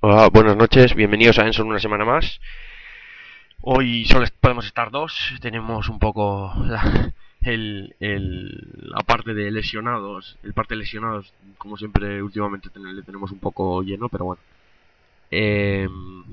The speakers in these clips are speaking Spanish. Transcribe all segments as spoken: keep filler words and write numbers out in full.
Hola, buenas noches, bienvenidos a Enson una semana más. Hoy solo podemos estar dos, tenemos un poco la, el, el, la parte de lesionados, el parte de lesionados, como siempre últimamente ten, le tenemos un poco lleno, pero bueno. Eh,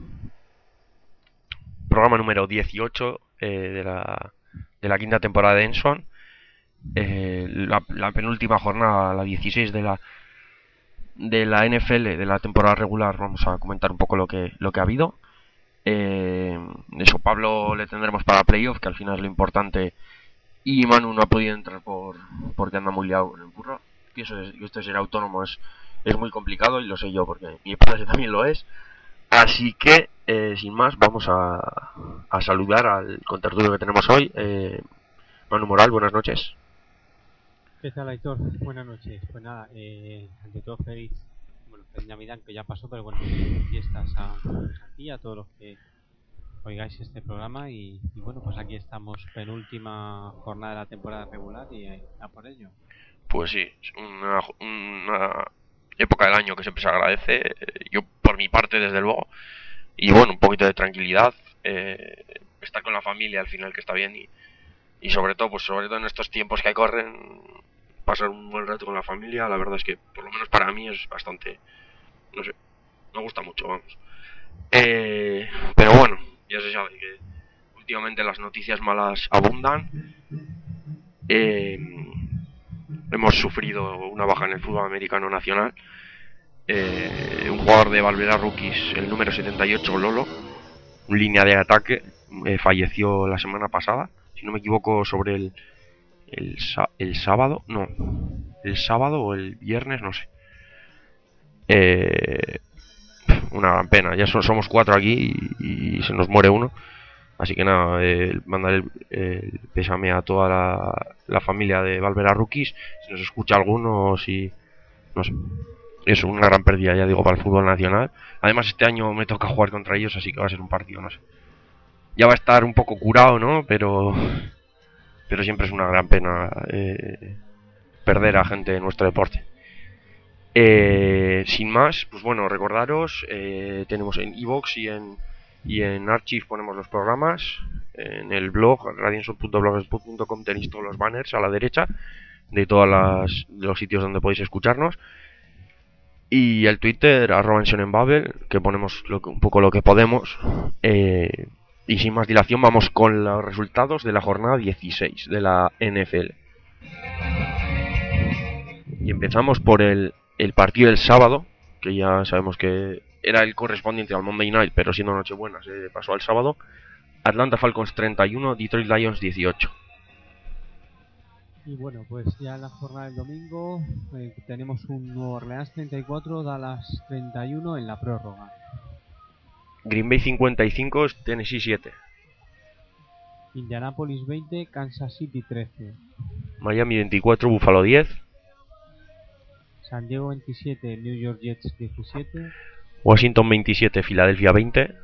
programa número dieciocho eh, de, la, de la quinta temporada de Enson. Eh, la, la penúltima jornada, la dieciséis de la de la N F L de la temporada regular. Vamos a comentar un poco lo que lo que ha habido. Eh, eso, Pablo le tendremos para playoff, que al final es lo importante. Y Manu no ha podido entrar por porque anda muy liado en el curro. Pienso que esto de ser autónomo es, es muy complicado, y lo sé yo porque mi padre también lo es. Así que, eh, sin más, vamos a, a saludar al contertulio que tenemos hoy. Eh, Manu Moral, buenas noches. ¿Qué tal, Aitor? Buenas noches. Pues nada, eh, ante todo feliz, bueno, feliz Navidad, que ya pasó, pero bueno, felices fiestas a, a ti, a todos los que oigáis este programa y, y bueno, pues aquí estamos, penúltima jornada de la temporada regular y eh, a por ello. Pues sí, es una, una época del año que siempre se agradece. Yo, por mi parte, desde luego. Y bueno, un poquito de tranquilidad. Eh, estar con la familia al final, que está bien. Y, y sobre todo, pues sobre todo en estos tiempos que corren, pasar un buen rato con la familia, la verdad es que, por lo menos para mí, es bastante. No sé, me gusta mucho, vamos. Eh, pero bueno, ya se sabe que últimamente las noticias malas abundan. Eh, hemos sufrido una baja en el fútbol americano nacional. Eh, un jugador de Valvera Rookies, el número setenta y ocho, Lolo, un línea de ataque, eh, falleció la semana pasada, si no me equivoco, sobre el, el, el sábado, no, el sábado o el viernes, no sé. Eh, una gran pena, ya so, somos cuatro aquí y, y se nos muere uno. Así que nada, eh, mandar el, el pésame a toda la, la familia de Valvera Rookies. Si nos escucha alguno, si. No sé. Es una gran pérdida, ya digo, para el fútbol nacional. Además, este año me toca jugar contra ellos, así que va a ser un partido, no sé. Ya va a estar un poco curado, ¿no? Pero. Pero siempre es una gran pena eh, perder a gente en nuestro deporte. Eh, sin más, pues bueno, recordaros, eh, tenemos en iVoox y en, y en Archive ponemos los programas. En el blog, radianson punto blogspot punto com, tenéis todos los banners a la derecha de todos las, de los sitios donde podéis escucharnos. Y el Twitter, arroba en Babel, que ponemos lo que, un poco lo que podemos. Eh, y sin más dilación, vamos con los resultados de la jornada dieciséis de la N F L. Y empezamos por el, el partido del sábado, que ya sabemos que era el correspondiente al Monday Night, pero siendo Nochebuena se pasó al sábado. Atlanta Falcons treinta y uno, Detroit Lions dieciocho. Y bueno, pues ya en la jornada del domingo eh, tenemos un Nuevo Orleans treinta y cuatro, Dallas treinta y uno en la prórroga. Green Bay cincuenta y cinco, Tennessee siete. Indianapolis veinte, Kansas City trece. Miami veinticuatro, Buffalo diez. San Diego veintisiete, New York Jets diecisiete. Washington veintisiete, Filadelfia veinte.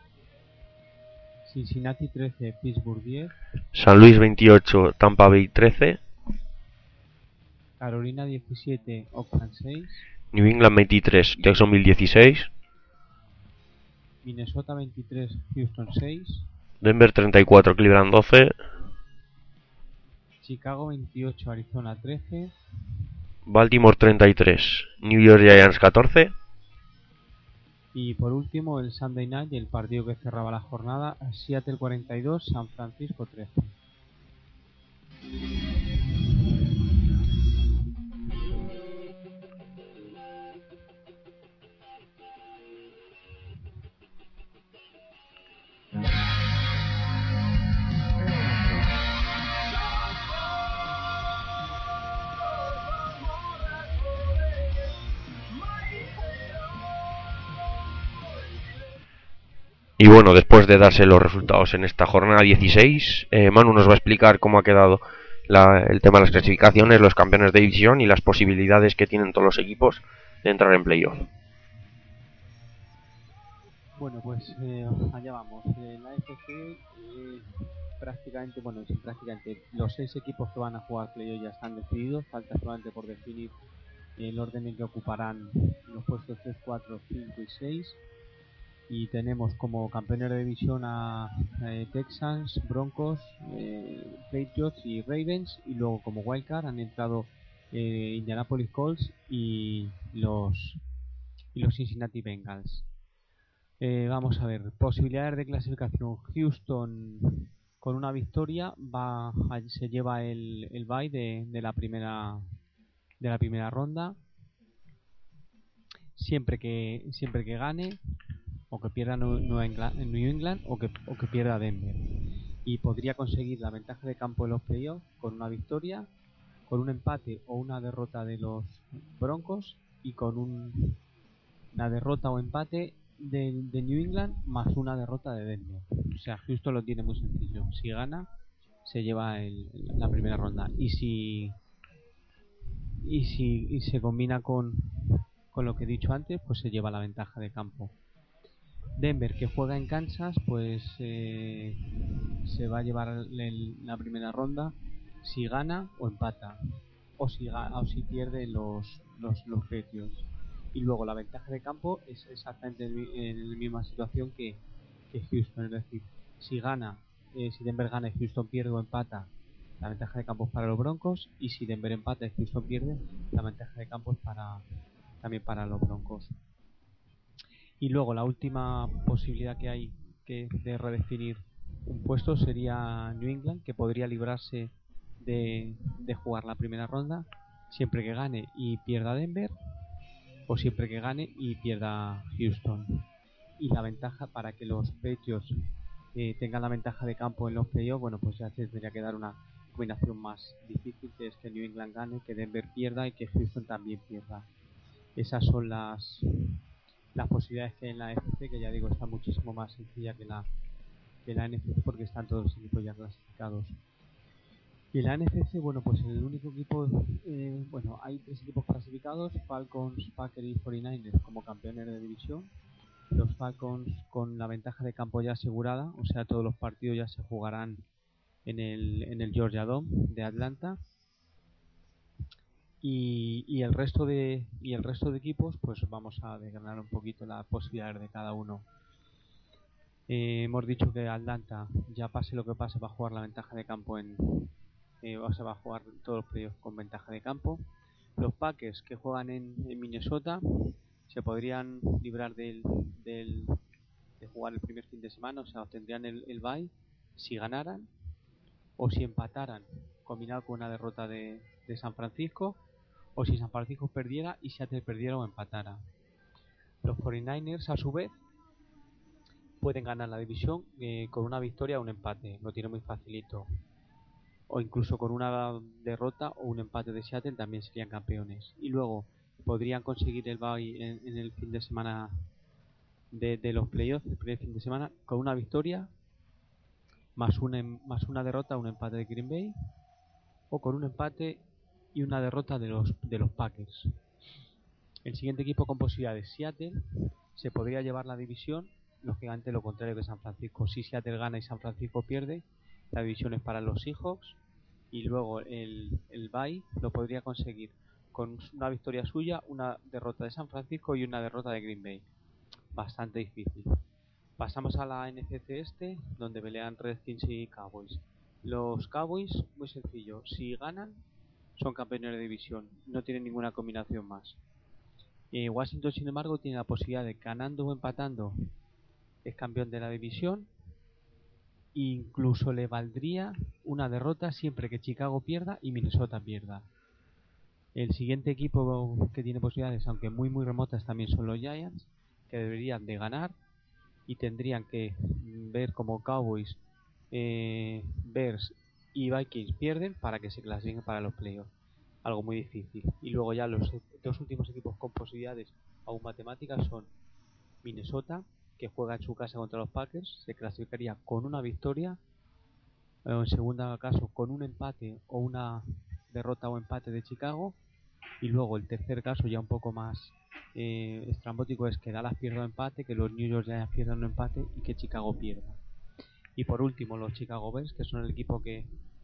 Cincinnati trece, Pittsburgh diez. San Luis veintiocho, Tampa Bay trece. Carolina diecisiete, Oakland seis. New England veintitrés, Jacksonville dieciséis. Minnesota veintitrés, Houston seis. Denver treinta y cuatro, Cleveland doce. Chicago veintiocho, Arizona trece. Baltimore treinta y tres, New York Giants catorce. Y por último el Sunday Night, el partido que cerraba la jornada, Seattle cuarenta y dos, San Francisco trece. Y bueno, después de darse los resultados en esta jornada dieciséis, eh, Manu nos va a explicar cómo ha quedado la, el tema de las clasificaciones, los campeones de división y las posibilidades que tienen todos los equipos de entrar en playoff. Bueno, pues eh, allá vamos. En la A F C eh, prácticamente, bueno, sí, prácticamente los seis equipos que van a jugar playoff ya están decididos. Falta solamente por definir el orden en que ocuparán los puestos tres, cuatro, cinco y seis. y tenemos como campeones de división a eh, Texans, Broncos, eh, Patriots y Ravens, y luego como wildcard han entrado eh, Indianapolis Colts y los y los Cincinnati Bengals. Eh, vamos a ver, posibilidades de clasificación. Houston con una victoria va a- se lleva el, el bye de, de la primera de la primera ronda. Siempre que siempre que gane o que pierda New England, New England o, que, o que pierda Denver, y podría conseguir la ventaja de campo en los playoffs con una victoria, con un empate o una derrota de los Broncos y con un, una derrota o empate de, de New England más una derrota de Denver. O sea, Houston lo tiene muy sencillo. Si gana, se lleva el, la primera ronda. Y si y si y se combina con, con lo que he dicho antes, pues se lleva la ventaja de campo. Denver, que juega en Kansas, pues eh, se va a llevar el, la primera ronda si gana o empata, o si, o si pierde los, los, los Patriots. Y luego la ventaja de campo es exactamente en la misma situación que, que Houston, es decir, si gana, eh, si Denver gana y Houston pierde o empata, la ventaja de campo es para los Broncos, y si Denver empata y Houston pierde, la ventaja de campo es para también para los Broncos. Y luego la última posibilidad que hay que de redefinir un puesto sería New England, que podría librarse de, de jugar la primera ronda siempre que gane y pierda Denver, o siempre que gane y pierda Houston. Y la ventaja para que los Patriots eh, tengan la ventaja de campo en los playoffs, bueno, pues ya se tendría que dar una combinación más difícil, que es que New England gane, que Denver pierda y que Houston también pierda. Esas son las las posibilidades que hay en la A F C, que ya digo está muchísimo más sencilla que la que la N F C, porque están todos los equipos ya clasificados. Y en la N F C, bueno, pues el único equipo, eh, bueno, hay tres equipos clasificados: Falcons, Packers y cuarenta y nueve ers como campeones de división. Los Falcons con la ventaja de campo ya asegurada, o sea, todos los partidos ya se jugarán en el en el Georgia Dome de Atlanta. Y, y el resto de y el resto de equipos, pues vamos a desgranar un poquito las posibilidades de cada uno. Eh, hemos dicho que Atlanta, ya pase lo que pase, va a jugar la ventaja de campo en eh, o sea, va a jugar todos los playoffs con ventaja de campo. Los Packers, que juegan en, en Minnesota, se podrían librar del, del de jugar el primer fin de semana, o sea, obtendrían el, el bye si ganaran o si empataran, combinado con una derrota de, de San Francisco, o si San Francisco perdiera y Seattle perdiera o empatara. Los cuarenta y nueve ers, a su vez, pueden ganar la división eh, con una victoria o un empate, lo tiene muy facilito. O incluso con una derrota o un empate de Seattle también serían campeones. Y luego podrían conseguir el bye en, en el fin de semana de, de los playoffs, el primer fin de semana, con una victoria más una, más una derrota o un empate de Green Bay, o con un empate y una derrota de los, de los Packers. El siguiente equipo con posibilidades, Seattle, se podría llevar la división, lógicamente lo contrario que San Francisco. Si Seattle gana y San Francisco pierde, la división es para los Seahawks, y luego el, el bye lo podría conseguir con una victoria suya, una derrota de San Francisco y una derrota de Green Bay. Bastante difícil. Pasamos a la N F C este, donde pelean Redskins y Cowboys. Los Cowboys, muy sencillo, si ganan son campeones de división, no tienen ninguna combinación más. Eh, Washington, sin embargo, tiene la posibilidad de, ganando o empatando, es campeón de la división. Incluso le valdría una derrota siempre que Chicago pierda y Minnesota pierda. El siguiente equipo que tiene posibilidades, aunque muy muy remotas, también son los Giants, que deberían de ganar y tendrían que ver como Cowboys, eh, Bears y Vikings pierden para que se clasifiquen para los playoffs. Algo muy difícil. Y luego ya los dos últimos equipos con posibilidades aún matemáticas son Minnesota, que juega en su casa contra los Packers, se clasificaría con una victoria, en segundo caso con un empate o una derrota o empate de Chicago, y luego el tercer caso, ya un poco más eh, estrambótico, es que Dallas pierda o empate, que los New York Giants pierdan o empate y que Chicago pierda. Y por último los Chicago Bears, que son el equipo que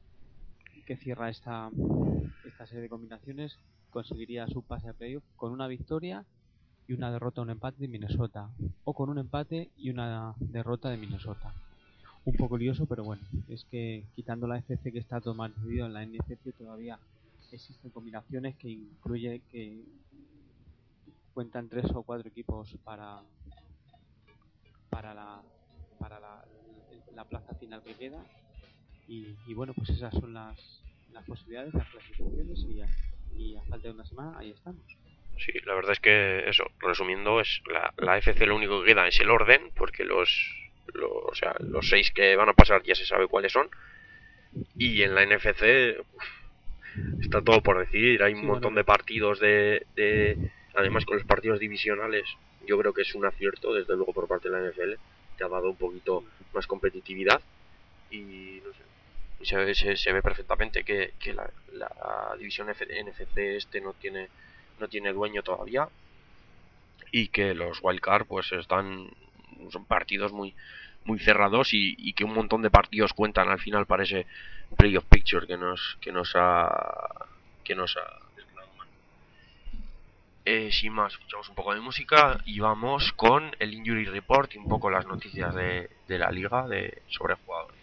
que cierra esta esta serie de combinaciones, conseguiría su pase a playoff con una victoria y una derrota, un empate de Minnesota, o con un empate y una derrota de Minnesota. Un poco lioso, pero bueno, es que quitando la F C, que está todo mal dividido, en la N F C todavía existen combinaciones que incluye que cuentan tres o cuatro equipos para para la para la, la plaza final que queda, y, y bueno, pues esas son las, las posibilidades, las clasificaciones, y, ya, y a falta de una semana ahí estamos. Sí, la verdad es que eso, resumiendo, es la, la F C lo único que queda es el orden, porque los, los, o sea, los seis que van a pasar ya se sabe cuáles son. Y en la N F C uf, está todo por decidir, hay un sí, montón bueno. de partidos de, de... Además, con los partidos divisionales, yo creo que es un acierto, desde luego, por parte de la N F L. Te ha dado un poquito más competitividad y no sé, se, se, se ve perfectamente que, que la, la división N F C este no tiene no tiene dueño todavía, y que los wildcard pues están, son partidos muy muy cerrados, y, y que un montón de partidos cuentan al final para ese playoff picture que nos que nos ha que nos ha eh, sin más, escuchamos un poco de música y vamos con el injury report y un poco las noticias de, de la liga de sobre jugadores.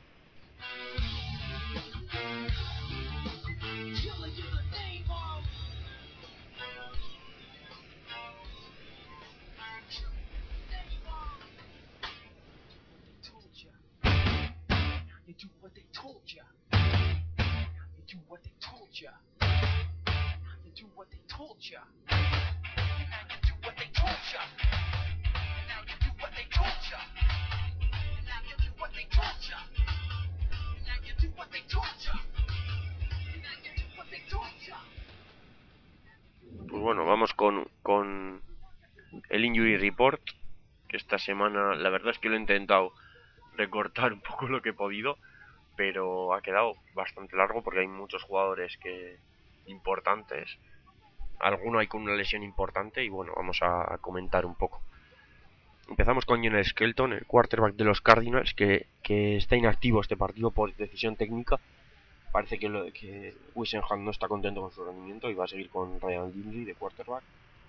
Pues bueno, vamos con, con el Injury Report, que esta semana la verdad es que lo he intentado recortar un poco lo que he podido, pero ha quedado bastante largo porque hay muchos jugadores que importantes. Alguno hay con una lesión importante y bueno, vamos a comentar un poco. Empezamos con John Skelton, el quarterback de los Cardinals, que, que está inactivo este partido por decisión técnica. Parece que, lo, que Whisenham no está contento con su rendimiento y va a seguir con Ryan Lindley de quarterback.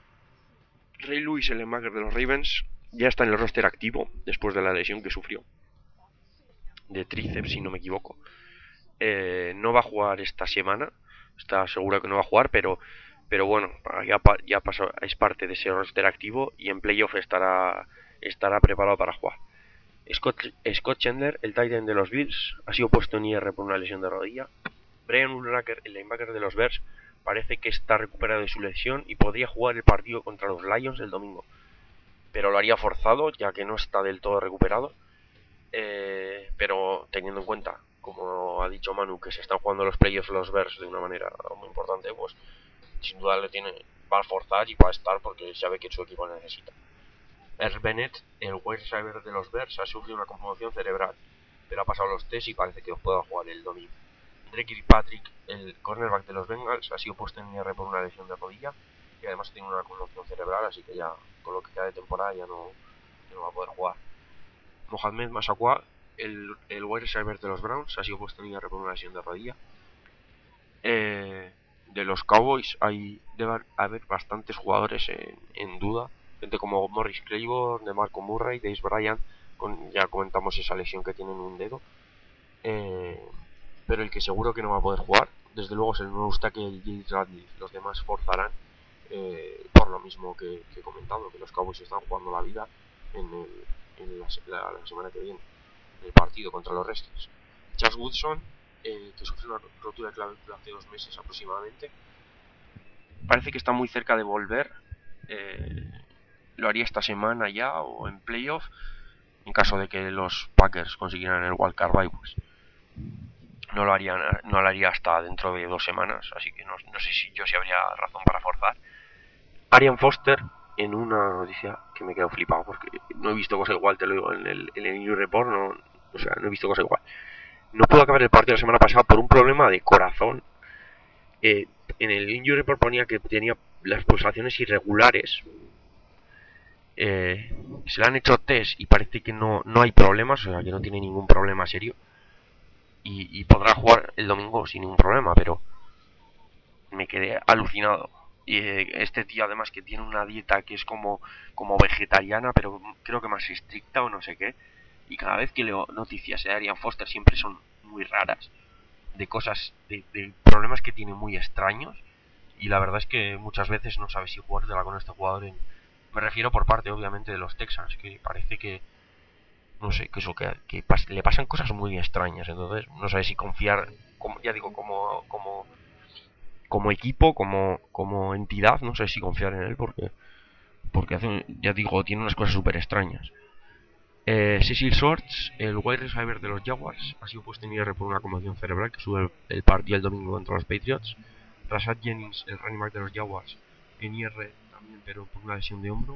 Ray Lewis, el linebacker de los Ravens, ya está en el roster activo después de la lesión que sufrió de tríceps, si no me equivoco. Eh, no va a jugar esta semana, está seguro que no va a jugar, pero pero bueno, ya, ya pasó, es parte de ese roster activo y en playoff estará estará preparado para jugar. Scott, Scott Chandler, el tight end de los Bills, ha sido puesto en I R por una lesión de rodilla. Brian Urlacher, el linebacker de los Bears, parece que está recuperado de su lesión y podría jugar el partido contra los Lions el domingo, pero lo haría forzado ya que no está del todo recuperado. Eh, pero teniendo en cuenta, como ha dicho Manu, que se están jugando los playoffs los Bears de una manera muy importante, pues sin duda le tiene, va a forzar y va a estar porque sabe que su equipo necesita. Earl Bennett, el wide receiver de los Bears, ha sufrido una conmoción cerebral, pero ha pasado los test y parece que pueda jugar el domingo. Drake Kirkpatrick, el cornerback de los Bengals, ha sido puesto en I R por una lesión de rodilla y además tiene una conmoción cerebral, así que ya con lo que queda de temporada ya no, ya no va a poder jugar. Mohamed Massaquoi, el, el wide receiver de los Browns, ha sido puesto en I R por una lesión de rodilla. Eh, de los Cowboys hay debe haber bastantes jugadores en, en duda, gente como Morris Claiborne, DeMarco Murray, Dez Bryant, con, ya comentamos esa lesión que tiene en un dedo. Eh, pero el que seguro que no va a poder jugar, desde luego, es el nuevo tackle James Radley. Los demás forzarán, eh, por lo mismo que, que he comentado, que los Cowboys están jugando la vida en, el, en la, la, la semana que viene, en el partido contra los Redskins. Charles Woodson, eh, que sufrió una rotura de clavícula hace dos meses aproximadamente, parece que está muy cerca de volver. Eh, lo haría esta semana ya o en playoff, en caso de que los Packers consiguieran el wildcard bye, pues no lo harían, no lo haría hasta dentro de dos semanas, así que no, no sé si yo si habría razón para forzar. Arian Foster, en una noticia que me he quedado flipado porque no he visto cosa igual, te lo digo, en el, en el Injury Report, no, o sea, no he visto cosa igual. No pudo acabar el partido la semana pasada por un problema de corazón. Eh, en el Injury Report ponía que tenía las pulsaciones irregulares. Eh, se le han hecho test y parece que no, no hay problemas, o sea, que no tiene ningún problema serio. Y, y podrá jugar el domingo sin ningún problema, pero me quedé alucinado Y eh, este tío además que tiene una dieta que es como, como vegetariana, pero creo que más estricta o no sé qué. Y cada vez que leo noticias de Arian Foster siempre son muy raras, de cosas, de, de problemas que tiene muy extraños. Y la verdad es que muchas veces no sabes si jugártela con este jugador en... Me refiero por parte, obviamente, de los Texans, que parece que, no sé, que eso, que, que pas le pasan cosas muy extrañas. Entonces, no sabes si confiar, como, ya digo, como, como, como equipo, como, como entidad, no sé si confiar en él, porque, porque hace, ya digo, tiene unas cosas súper extrañas. Eh, Cecil Shorts, el wide receiver de los Jaguars, ha sido puesto en I R por una conmoción cerebral que sube el, el partido el domingo contra los Patriots. Rashad Jennings, el running back de los Jaguars, en I R también, pero por una lesión de hombro.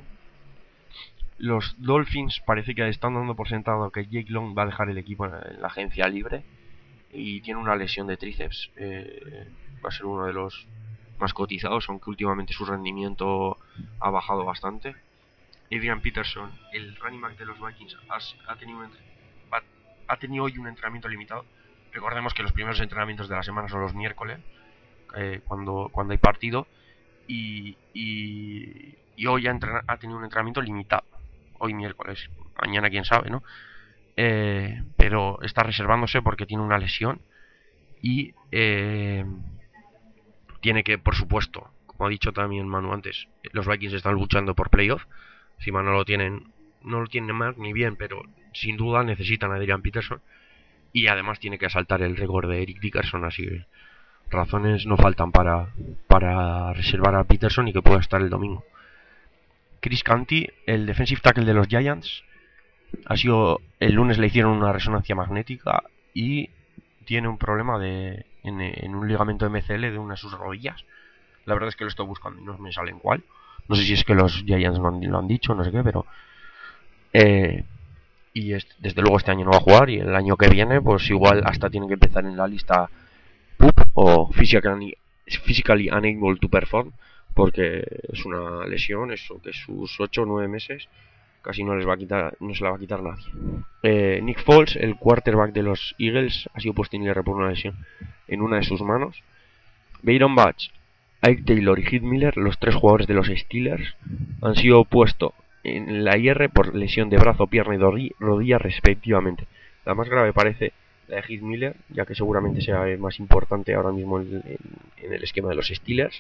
Los Dolphins parece que están dando por sentado que Jake Long va a dejar el equipo en la agencia libre y tiene una lesión de tríceps. Eh, va a ser uno de los más cotizados, aunque últimamente su rendimiento ha bajado bastante. Adrian Peterson, el running back de los Vikings, ha, ha, tenido, un, ha, ha tenido hoy un entrenamiento limitado. Recordemos que los primeros entrenamientos de la semana son los miércoles, eh, cuando, cuando hay partido, y, y, y hoy ha, entrena, ha tenido un entrenamiento limitado. Hoy miércoles, mañana quién sabe, ¿no? Eh, pero está reservándose porque tiene una lesión y eh, tiene que, por supuesto, como ha dicho también Manu antes, los Vikings están luchando por playoff. Encima no lo tienen, no lo tienen mal ni bien, pero sin duda necesitan a Adrian Peterson y además tiene que asaltar el récord de Eric Dickerson, así que razones no faltan para, para reservar a Peterson y que pueda estar el domingo. Chris Canty, el defensive tackle de los Giants, ha sido el lunes le hicieron una resonancia magnética y tiene un problema de en, en un ligamento M C L de una de sus rodillas. La verdad es que lo estoy buscando y no me sale en cuál. No sé si es que los Giants no lo han dicho, no sé qué, pero eh, y es, desde luego este año no va a jugar y el año que viene pues igual hasta tiene que empezar en la lista P U P o Physically, physically Unable to Perform, porque es una lesión, eso que sus ocho o nueve meses casi no les va a quitar, no se la va a quitar nadie. Eh, Nick Foles, el quarterback de los Eagles, ha sido puesto en I R por una lesión en una de sus manos. Byron Batch, Ike Taylor y Heath Miller, los tres jugadores de los Steelers, han sido puestos en la I R por lesión de brazo, pierna y rodilla respectivamente. La más grave parece la de Heath Miller, ya que seguramente sea más importante ahora mismo en, en, en el esquema de los Steelers.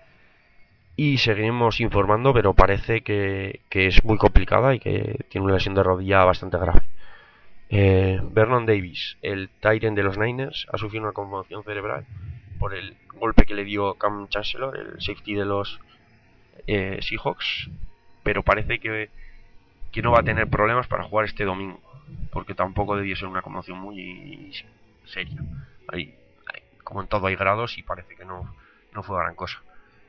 Y seguiremos informando, pero parece que, que es muy complicada y que tiene una lesión de rodilla bastante grave. Eh, Vernon Davis, el tight end de los Niners, ha sufrido una conmoción cerebral por el golpe que le dio Cam Chancellor, el safety de los eh, Seahawks, pero parece que, que no va a tener problemas para jugar este domingo, porque tampoco debió ser una conmoción muy seria. Hay, hay, como en todo hay grados y parece que no, no fue gran cosa.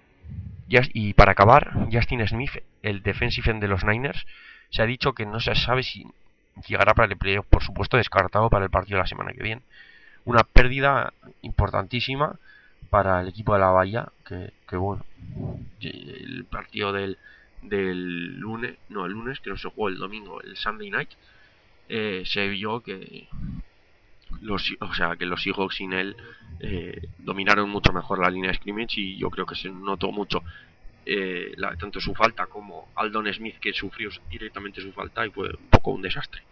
Y para acabar, Justin Smith, el defensive end de los Niners, se ha dicho que no se sabe si llegará para el playoff, por supuesto descartado para el partido de la semana que viene. Una pérdida importantísima para el equipo de la Bahía, que, que bueno, el partido del, del lunes, no el lunes, que no se jugó el domingo, el Sunday Night, eh, se vio que los, o sea, que los Seahawks sin él eh, dominaron mucho mejor la línea de scrimmage y yo creo que se notó mucho eh, la, tanto su falta como Aldon Smith, que sufrió directamente su falta y fue un poco un desastre.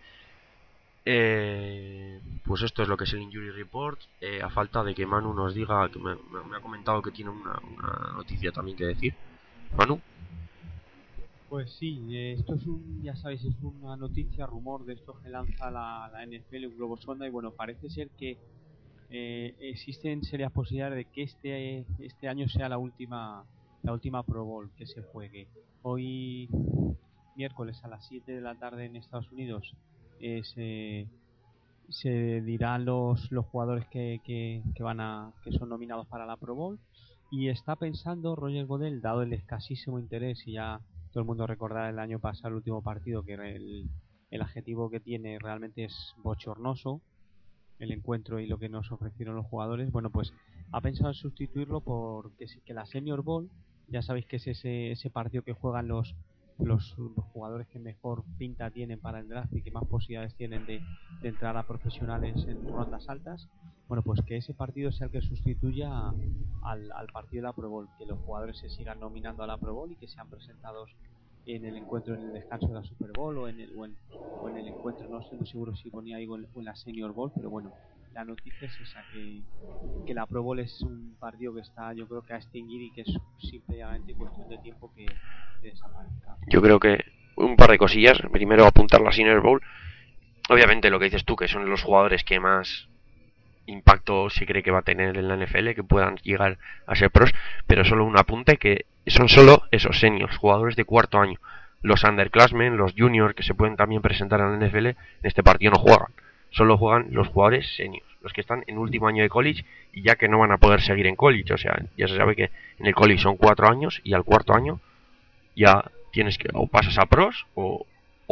Eh, pues esto es lo que es el Injury Report, eh, a falta de que Manu nos diga, que me, me ha comentado que tiene una, una noticia también que decir. Manu. Pues sí, eh, esto es un, ya sabéis, es una noticia, rumor de esto que lanza la, la N F L, un globo sonda, y bueno, parece ser que eh, existen serias posibilidades de que este este año sea la última la última Pro Bowl que se juegue. Hoy miércoles a las siete de la tarde en Estados Unidos eh, se, se dirán los los jugadores que, que, que van a que son nominados para la Pro Bowl, y está pensando Roger Goodell, dado el escasísimo interés, y ya todo el mundo recordará el año pasado el último partido, que el, el adjetivo que tiene realmente es bochornoso el encuentro y lo que nos ofrecieron los jugadores. Bueno, pues ha pensado en sustituirlo por que, que la Senior Bowl, ya sabéis que es ese, ese partido que juegan los los, los jugadores que mejor pinta tienen para el draft y que más posibilidades tienen de, de entrar a profesionales en rondas altas, bueno, pues que ese partido sea el que sustituya a, al, al partido de la Pro Bowl, que los jugadores se sigan nominando a la Pro Bowl y que sean presentados en el encuentro, en el descanso de la Super Bowl o en el, o en, o en el encuentro, no estoy muy seguro si ponía ahí o en, o en la Senior Bowl, pero bueno, la noticia es esa, que, que la Pro Bowl es un partido que está, yo creo que a extinguir y que es simplemente cuestión de tiempo que, que desaparezca. Yo creo que un par de cosillas. Primero, apuntar la Senior Bowl. Obviamente lo que dices tú, que son los jugadores que más impacto se cree que va a tener en la N F L, que puedan llegar a ser pros, pero solo un apunte, que son solo esos seniors, jugadores de cuarto año. Los underclassmen, los juniors que se pueden también presentar a la N F L, en este partido no juegan. Solo juegan los jugadores seniors, los que están en último año de college y ya que no van a poder seguir en college. O sea, ya se sabe que en el college son cuatro años y al cuarto año ya tienes que, o pasas a pros o,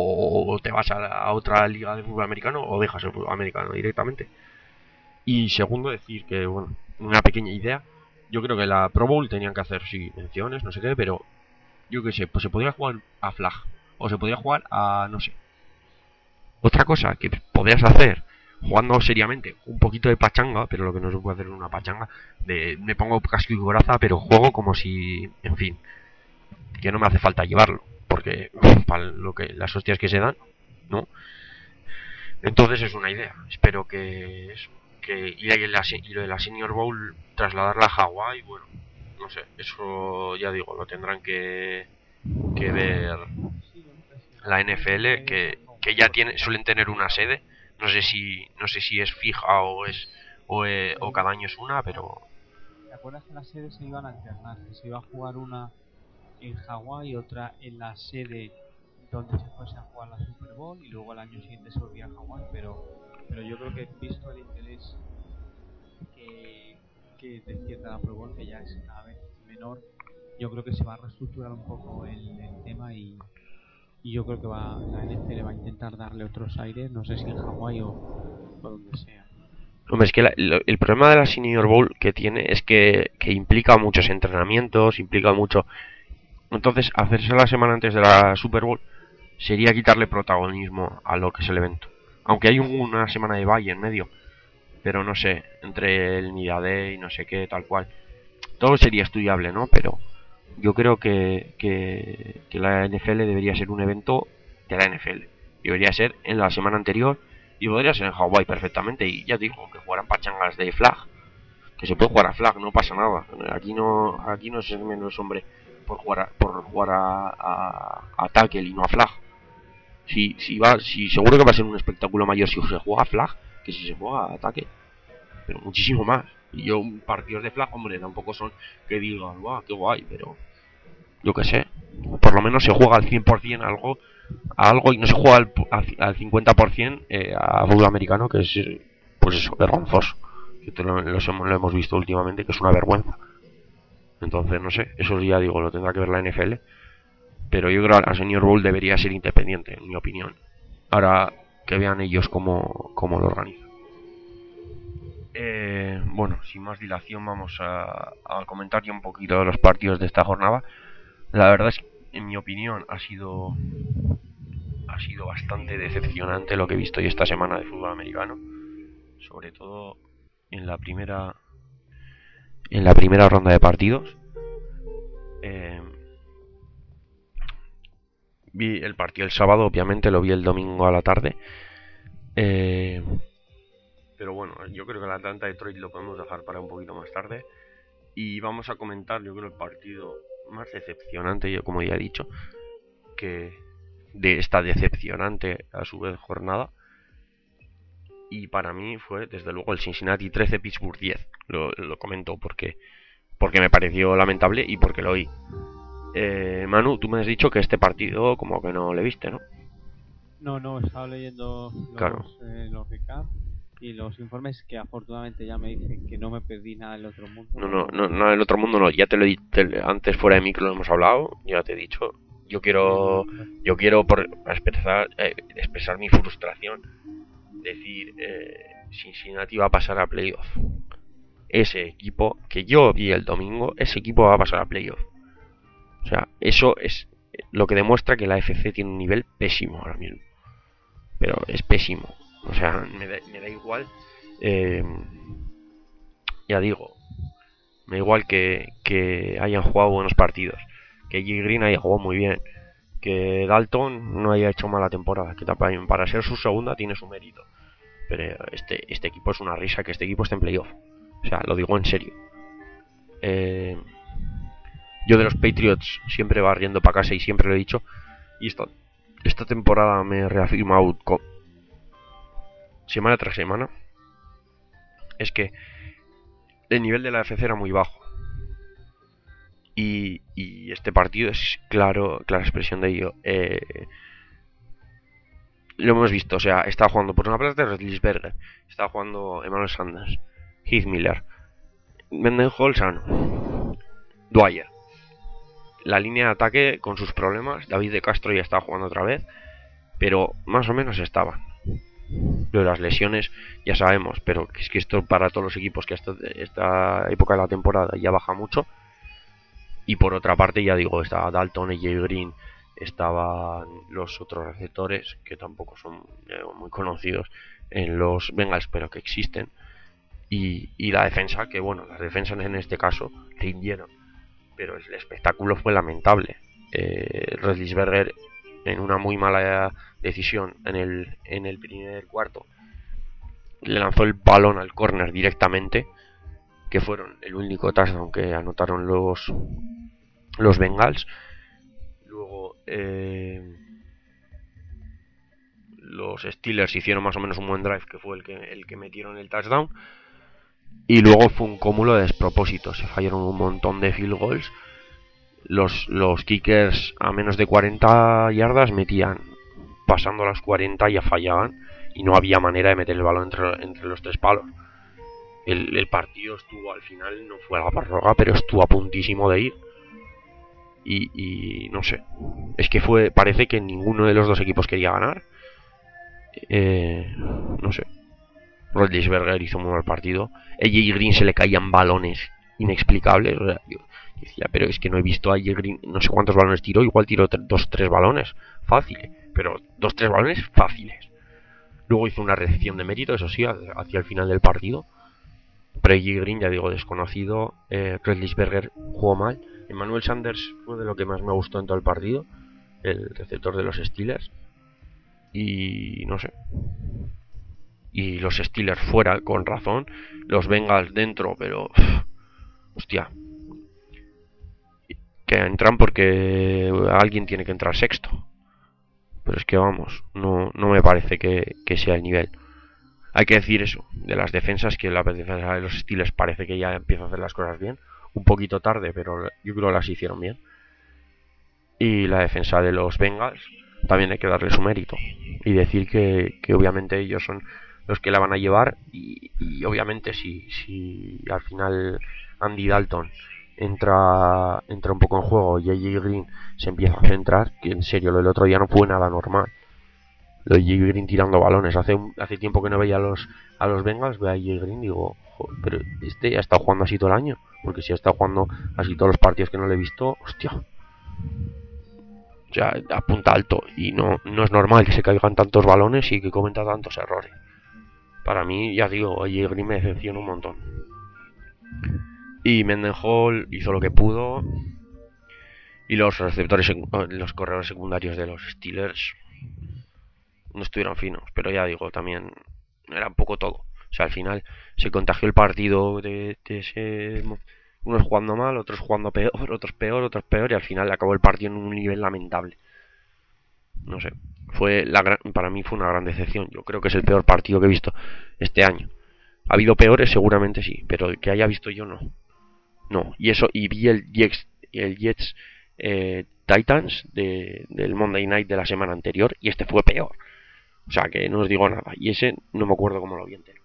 o te vas a, la, a otra liga de fútbol americano o dejas el fútbol americano directamente. Y segundo, decir que, bueno, una pequeña idea. Yo creo que la Pro Bowl tenían que hacer, sí, menciones, no sé qué, pero yo qué sé, pues se podría jugar a flag. O se podría jugar a, no sé. Otra cosa que podrías hacer, jugando seriamente, un poquito de pachanga, pero lo que no se puede hacer es una pachanga, de me pongo casco y coraza, pero juego como si, en fin, que no me hace falta llevarlo. Porque, para lo que las hostias que se dan, ¿no? Entonces es una idea. Espero que eso. Que, y, la, y lo de la Senior Bowl trasladarla a Hawái, bueno, no sé, eso ya digo, lo tendrán que, que ver la N F L, que, que ya tiene, suelen tener una sede, no sé si no sé si es fija o es o, eh, o cada año es una, pero ¿te acuerdas que las sedes se iban a alternar? Que se iba a jugar una en Hawái y otra en la sede donde se fuese a jugar la Super Bowl y luego al año siguiente se volvía a Hawái, pero pero yo creo que visto el interés que, que despierta la Pro Bowl, que ya es cada vez menor, yo creo que se va a reestructurar un poco el, el tema y, y yo creo que va la N F L va a intentar darle otros aires, no sé si en Hawái o, o donde sea. Hombre, es que la, lo, el problema de la Senior Bowl que tiene es que, que implica muchos entrenamientos, implica mucho. Entonces, hacerse la semana antes de la Super Bowl sería quitarle protagonismo a lo que es el evento. Aunque hay una semana de bye en medio, pero no sé, entre el Media Day y no sé qué, tal cual, todo sería estudiable, ¿no? Pero yo creo que, que, que la N F L debería ser un evento de la N F L. Debería ser en la semana anterior y podría ser en Hawái perfectamente. Y ya digo, que jugaran pachangas de flag, que se puede jugar a flag, no pasa nada. Aquí no aquí no se menos hombre por jugar a, por jugar a, a, a tackle y no a flag. Si, si va, si seguro que va a ser un espectáculo mayor si se juega a flag que si se juega a ataque, pero muchísimo más. Y yo, partidos de flag, hombre, tampoco son que digan, guau, qué guay, pero yo qué sé, por lo menos se juega al cien por ciento algo, a algo y no se juega al, al cincuenta por ciento eh, a fútbol americano, que es, pues eso, vergonzoso. Que lo, lo, lo hemos visto últimamente, que es una vergüenza. Entonces, no sé, eso ya digo, lo tendrá que ver la N F L. Pero yo creo que la Senior Bowl debería ser independiente, en mi opinión. Ahora que vean ellos cómo, cómo lo organizan. Eh, bueno, sin más dilación vamos a, a comentar ya un poquito de los partidos de esta jornada. La verdad es que, en mi opinión, ha sido ha sido bastante decepcionante lo que he visto hoy esta semana de fútbol americano. Sobre todo en la primera en la primera ronda de partidos. Eh, Vi el partido el sábado, obviamente lo vi el domingo a la tarde. Eh, pero bueno, yo creo que el Atlanta-Detroit lo podemos dejar para un poquito más tarde. Y vamos a comentar, yo creo, el partido más decepcionante, yo como ya he dicho, que de esta decepcionante a su vez jornada. Y para mí fue, desde luego, el Cincinnati trece, Pittsburgh diez. Lo, lo comento porque, porque me pareció lamentable y porque lo oí. Eh, Manu, tú me has dicho que este partido como que no le viste, ¿no? No, no, estaba leyendo los, claro. eh, los recaps y los informes que afortunadamente ya me dicen que no me perdí nada del otro mundo. No, no, no, no del otro mundo no, ya te lo he dicho antes fuera de micro, lo hemos hablado, ya te he dicho. Yo quiero, yo quiero por expresar, eh, expresar mi frustración, decir, eh, Cincinnati va a pasar a playoff. Ese equipo que yo vi el domingo, ese equipo va a pasar a playoff. O sea, eso es lo que demuestra que la F C tiene un nivel pésimo ahora mismo. Pero es pésimo. O sea, me da, me da igual. Eh, ya digo, me da igual que, que hayan jugado buenos partidos. Que Jay Green haya jugado muy bien. Que Dalton no haya hecho mala temporada. Que para ser su segunda tiene su mérito. Pero este, este equipo es una risa, que este equipo está en playoff. O sea, lo digo en serio. Eh, yo de los Patriots siempre barriendo para casa y siempre lo he dicho. Y esta, esta temporada me he reafirmado semana tras semana. Es que el nivel de la F C era muy bajo. Y, y este partido es claro, clara expresión de ello. Eh, lo hemos visto, o sea, está jugando por una parte Roethlisberger, está jugando Emmanuel Sanders, Heath Miller, Mendenhall sano, Dwyer. La línea de ataque con sus problemas, David de Castro ya está jugando otra vez, pero más o menos estaban. Lo de las lesiones ya sabemos, pero es que esto para todos los equipos que hasta esta época de la temporada ya baja mucho. Y por otra parte, ya digo, estaba Dalton, A J Green, estaban los otros receptores, que tampoco son eh, muy conocidos en los Bengals, pero que existen. Y, y la defensa, que bueno, las defensas en este caso rindieron, pero el espectáculo fue lamentable. Eh, Roethlisberger, en una muy mala decisión en el, en el primer cuarto, le lanzó el balón al córner directamente, que fueron el único touchdown que anotaron los los Bengals. Luego eh, los Steelers hicieron más o menos un buen drive, que fue el que, el que metieron el touchdown. Y luego fue un cúmulo de despropósitos. Se fallaron un montón de field goals. Los, los kickers a menos de cuarenta yardas metían, pasando las cuarenta ya fallaban. Y no había manera de meter el balón entre, entre los tres palos. El, el partido estuvo al final, no fue a la prórroga, pero estuvo a puntísimo de ir. Y, y no sé, es que fue, parece que ninguno de los dos equipos quería ganar. Eh, no sé. Roethlisberger hizo un muy mal partido. A J Green se le caían balones inexplicables. O sea, yo decía, pero es que no he visto a A J Green, no sé cuántos balones tiró, igual tiró dos tres balones fáciles, pero dos tres balones fáciles. Luego hizo una recepción de mérito, eso sí, hacia el final del partido. Pero A J Green, ya digo, desconocido. eh, Roethlisberger jugó mal. Emmanuel Sanders fue de lo que más me gustó en todo el partido, el receptor de los Steelers. Y no sé. Y los Steelers fuera, con razón. Los Bengals dentro, pero... Uff, hostia. Que entran porque alguien tiene que entrar sexto. Pero es que vamos, no, no me parece que, que sea el nivel. Hay que decir eso, de las defensas, que la defensa de los Steelers parece que ya empieza a hacer las cosas bien. Un poquito tarde, pero yo creo que las hicieron bien. Y la defensa de los Bengals también hay que darle su mérito y decir que, que obviamente ellos son los que la van a llevar. Y, y obviamente si, si al final Andy Dalton entra entra un poco en juego y A J Green se empieza a centrar, que en serio lo del otro día no fue nada normal. Lo de A J Green tirando balones, hace hace tiempo que no veía a los a los Bengals, veo a A J Green y digo, joder, pero este ya está jugando así todo el año, porque si ha estado jugando así todos los partidos que no le he visto, hostia. O sea, apunta alto. Y no, no es normal que se caigan tantos balones y que cometa tantos errores. Para mí, ya digo, A J Green me decepciona un montón. Y Mendenhall hizo lo que pudo. Y los receptores, los corredores secundarios de los Steelers no estuvieron finos. Pero ya digo, también era un poco todo. O sea, al final se contagió el partido de, de ese... Unos jugando mal, otros jugando peor, otros peor, otros peor, y al final acabó el partido en un nivel lamentable. No sé, fue la gran, para mí fue una gran decepción. Yo creo que es el peor partido que he visto este año. Ha habido peores, seguramente sí, pero que haya visto yo no. No, y eso, y vi el Jets, el Jets eh, Titans de, del Monday Night de la semana anterior, y este fue peor. O sea que no os digo nada. Y ese no me acuerdo cómo lo vi entero.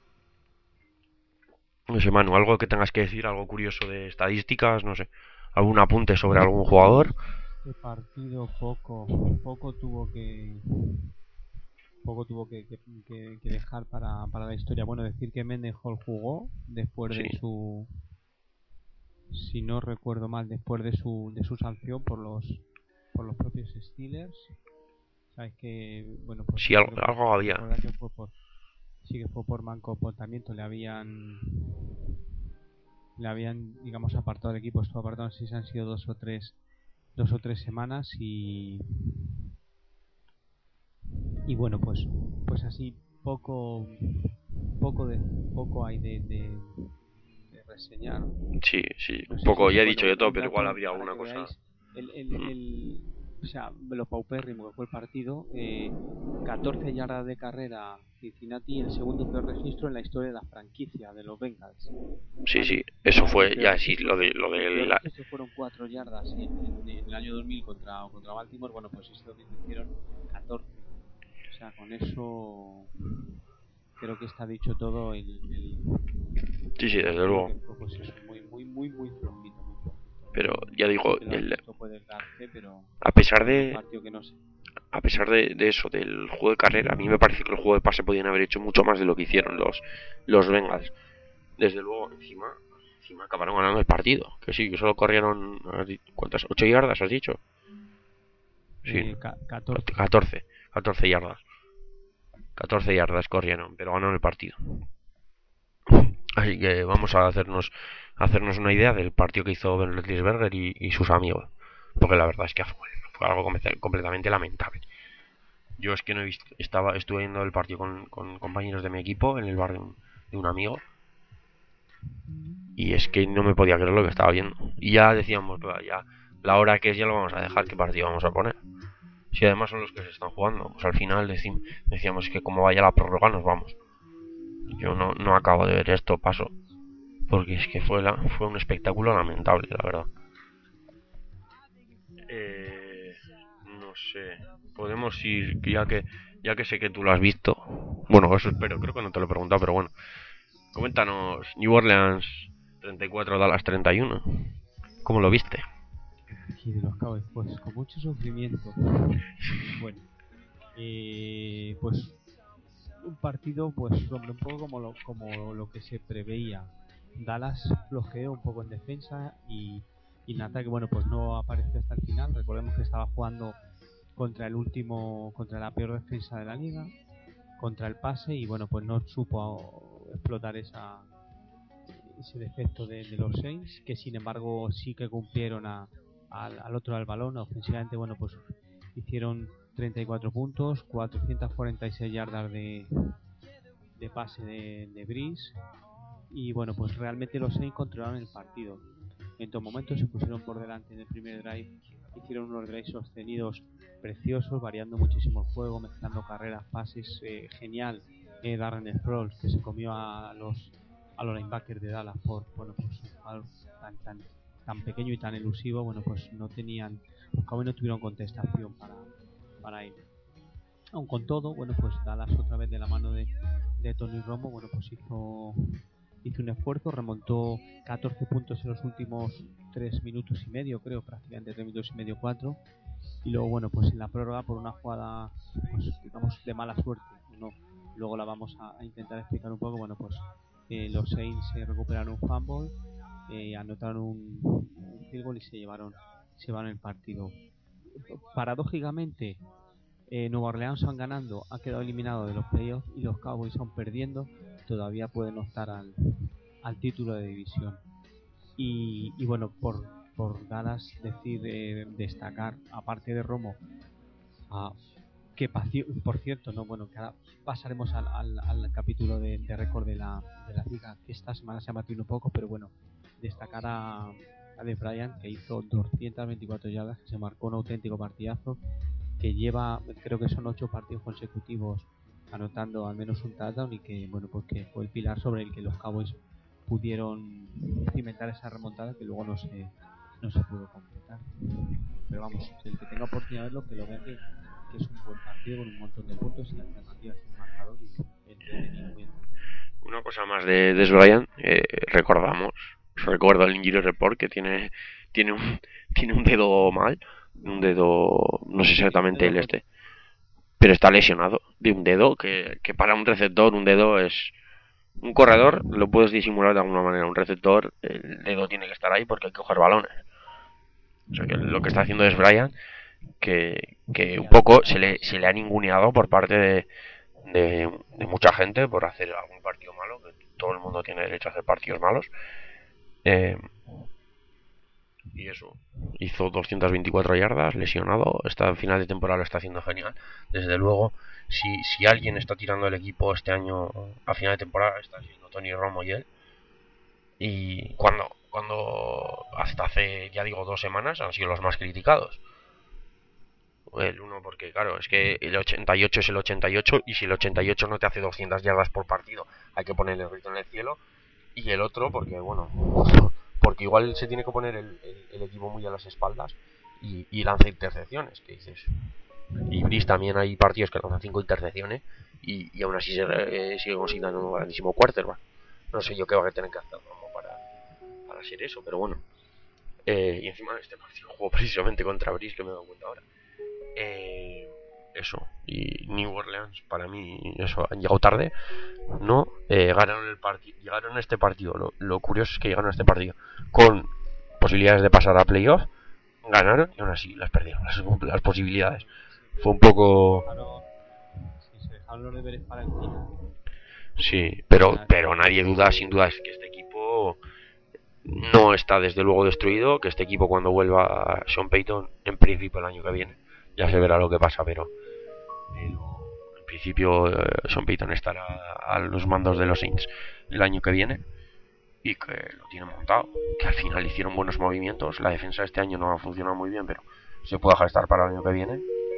No sé, Manu, algo que tengas que decir, algo curioso de estadísticas, no sé, algún apunte sobre algún jugador. Este partido poco, poco tuvo que, poco tuvo que, que, que, que dejar para, para la historia. Bueno, decir que Mendenhall jugó después de Sí. su, si no recuerdo mal, después de su, de su sanción por los, por los propios Steelers. Sabes que, bueno, pues Sí, algo, algo había. Que fue por, sí que fue por mal comportamiento, le habían le habían, digamos, apartado del equipo. Estuvo apartado, no sé si han sido dos o tres dos o tres semanas y y bueno, pues pues así poco poco de poco hay de, de, de reseñar. Sí, sí, no un sé poco, si ya he bueno, dicho de todo, un pero dato igual habría para alguna que cosa. veáis el, el, el, el, o sea, lo paupérrimo que fue el partido. eh, catorce yardas de carrera Cincinnati, el segundo peor registro en la historia de la franquicia de los Bengals. Sí, ¿Vale? sí, eso El fue peor ya sí, registro, lo de lo el de peor la, registro fueron cuatro yardas en, en, en el año dos mil contra, contra Baltimore. Bueno, pues este domingo hicieron catorce. O sea, con eso creo que está dicho todo. El, el sí, sí, desde luego. que fue, pues eso, muy, muy, muy, muy flojito, muy flojito. Pero ya digo, Si el, visto, puedes darte, pero a pesar es un de partido que no sé. a pesar de, de eso, del juego de carrera, a mí me parece que el juego de pase podían haber hecho mucho más de lo que hicieron los, los Bengals. Desde luego, encima, encima acabaron ganando el partido. Que sí, que solo corrieron, ¿cuántas? ¿ocho yardas has dicho? Sí, Eh, catorce. catorce, catorce yardas. catorce yardas corrieron, pero ganaron el partido. Así que vamos a hacernos a hacernos una idea del partido que hizo Ben Roethlisberger y, y sus amigos. Porque la verdad es que fue, fue algo completamente lamentable. Yo es que no he visto, estaba, estuve viendo el partido con, con compañeros de mi equipo en el bar de un, de un amigo. Y es que no me podía creer lo que estaba viendo. Y ya decíamos, ya la hora que es ya lo vamos a dejar, qué partido vamos a poner. Si además son los que se están jugando, pues al final decimos, decíamos que como vaya la prórroga nos vamos. Yo no, no acabo de ver esto, paso. Porque es que fue, la, fue un espectáculo lamentable, la verdad. Eh, no sé. Podemos ir, ya que ya que sé que tú lo has visto. Bueno, eso espero, creo que no te lo he preguntado, pero bueno. Coméntanos, New Orleans treinta y cuatro, Dallas treinta y uno. ¿Cómo lo viste? Sí, de los Cowboys, pues con mucho sufrimiento. Bueno, eh, pues un partido, pues hombre, un poco como lo, como lo que se preveía. Dallas flojeó un poco en defensa y, y en ataque, bueno, pues no apareció hasta el final. Recordemos que estaba jugando contra el último, contra la peor defensa de la liga, contra el pase, y bueno, pues no supo explotar esa ese defecto de, de los Saints, que sin embargo sí que cumplieron a, a, al otro al balón. Ofensivamente, bueno, pues hicieron treinta y cuatro puntos, cuatrocientas cuarenta y seis yardas de, de pase de, de Breeze, y bueno, pues realmente los Saints controlaron el partido. En todo momento se pusieron por delante en el primer drive, hicieron unos drives sostenidos preciosos, variando muchísimo el juego, mezclando carreras, pases, eh, genial. Eh, Darren Sproles, que se comió a los a los linebackers de Dallas por, bueno, pues algo tan, tan, tan pequeño y tan elusivo. Bueno, pues no tenían, los Cowboys no tuvieron contestación para, para él. Aun con todo, bueno, pues Dallas otra vez de la mano de, de Tony Romo, bueno, pues hizo hizo un esfuerzo, remontó catorce puntos en los últimos tres minutos y medio, creo, prácticamente tres minutos y medio, cuatro. Y luego, bueno, pues en la prórroga, por una jugada, pues digamos, de mala suerte, no, luego la vamos a, a intentar explicar un poco. Bueno, pues eh, los Saints se recuperaron un fumble, eh, anotaron un, un field goal y se llevaron, se llevaron el partido. Paradójicamente, eh, Nueva Orleans van ganando, ha quedado eliminado de los playoffs, y los Cowboys aún perdiendo todavía pueden optar al, al título de división. Y, y bueno, por, por Dallas decir, eh, destacar, aparte de Romo, a, que por cierto, no, bueno, que ahora pasaremos al, al, al capítulo de, de récord de la, de la liga, que esta semana se ha batido un poco, pero bueno, destacar a, a Dez Bryant, que hizo doscientas veinticuatro yardas, que se marcó un auténtico partidazo, que lleva, creo que son ocho partidos consecutivos anotando al menos un touchdown, y que bueno, pues que fue el pilar sobre el que los Cowboys pudieron cimentar esa remontada, que luego no se no se pudo completar. Pero vamos, el que tenga oportunidad de verlo, que lo vea, que, que es un buen partido con un montón de puntos y alternativas en el marcador, y entretenido, muy entretenido. Una cosa más de Dez Bryant, eh, recordamos, recuerdo el Injury Report, que tiene tiene un tiene un dedo mal, un dedo, no sé exactamente el este, pero está lesionado de un dedo, que, que para un receptor un dedo es, un corredor lo puedes disimular de alguna manera, un receptor el dedo tiene que estar ahí porque hay que coger balones. O sea que lo que está haciendo es Bryant, que, que un poco se le, se le ha ninguneado por parte de, de, de mucha gente por hacer algún partido malo, que todo el mundo tiene derecho a hacer partidos malos. Eh, y eso, hizo doscientas veinticuatro yardas, lesionado, esta final de temporada lo está haciendo genial. Desde luego, si, si alguien está tirando el equipo este año a final de temporada, está siendo Tony Romo y él. Y cuando, cuando hasta hace, ya digo, dos semanas han sido los más criticados. El uno porque, claro, es que el ochenta y ocho es el ochenta y ocho y si el ochenta y ocho no te hace doscientas yardas por partido, hay que ponerle el grito en el cielo. Y el otro porque, bueno, porque igual se tiene que poner el, el, el equipo muy a las espaldas y, y lanza intercepciones, que dices. Y Brice también hay partidos que lanzan cinco intercepciones y, y aún así se, eh, sigue consiguiendo un grandísimo quarterback. No sé yo qué va a tener que hacer como para, para ser eso, pero bueno. Eh, y encima este partido jugó precisamente contra Brice, que me he dado cuenta ahora. Eh, eso, y New Orleans para mí eso han llegado tarde, no eh, ganaron el partido, llegaron a este partido, lo, lo curioso es que llegaron a este partido con posibilidades de pasar a playoff, ganaron y aún así las perdieron las, las posibilidades. Fue un poco si se dejaron los deberes para el final. Sí, pero pero nadie duda, sin duda, es que este equipo no está desde luego destruido, que este equipo cuando vuelva Sean Payton en principio el año que viene ya se verá lo que pasa, pero, pero en principio eh, Sean Payton estará a los mandos de los Saints el año que viene y que lo tienen montado, que al final hicieron buenos movimientos. La defensa este año no ha funcionado muy bien, pero se puede dejar estar para el año que viene.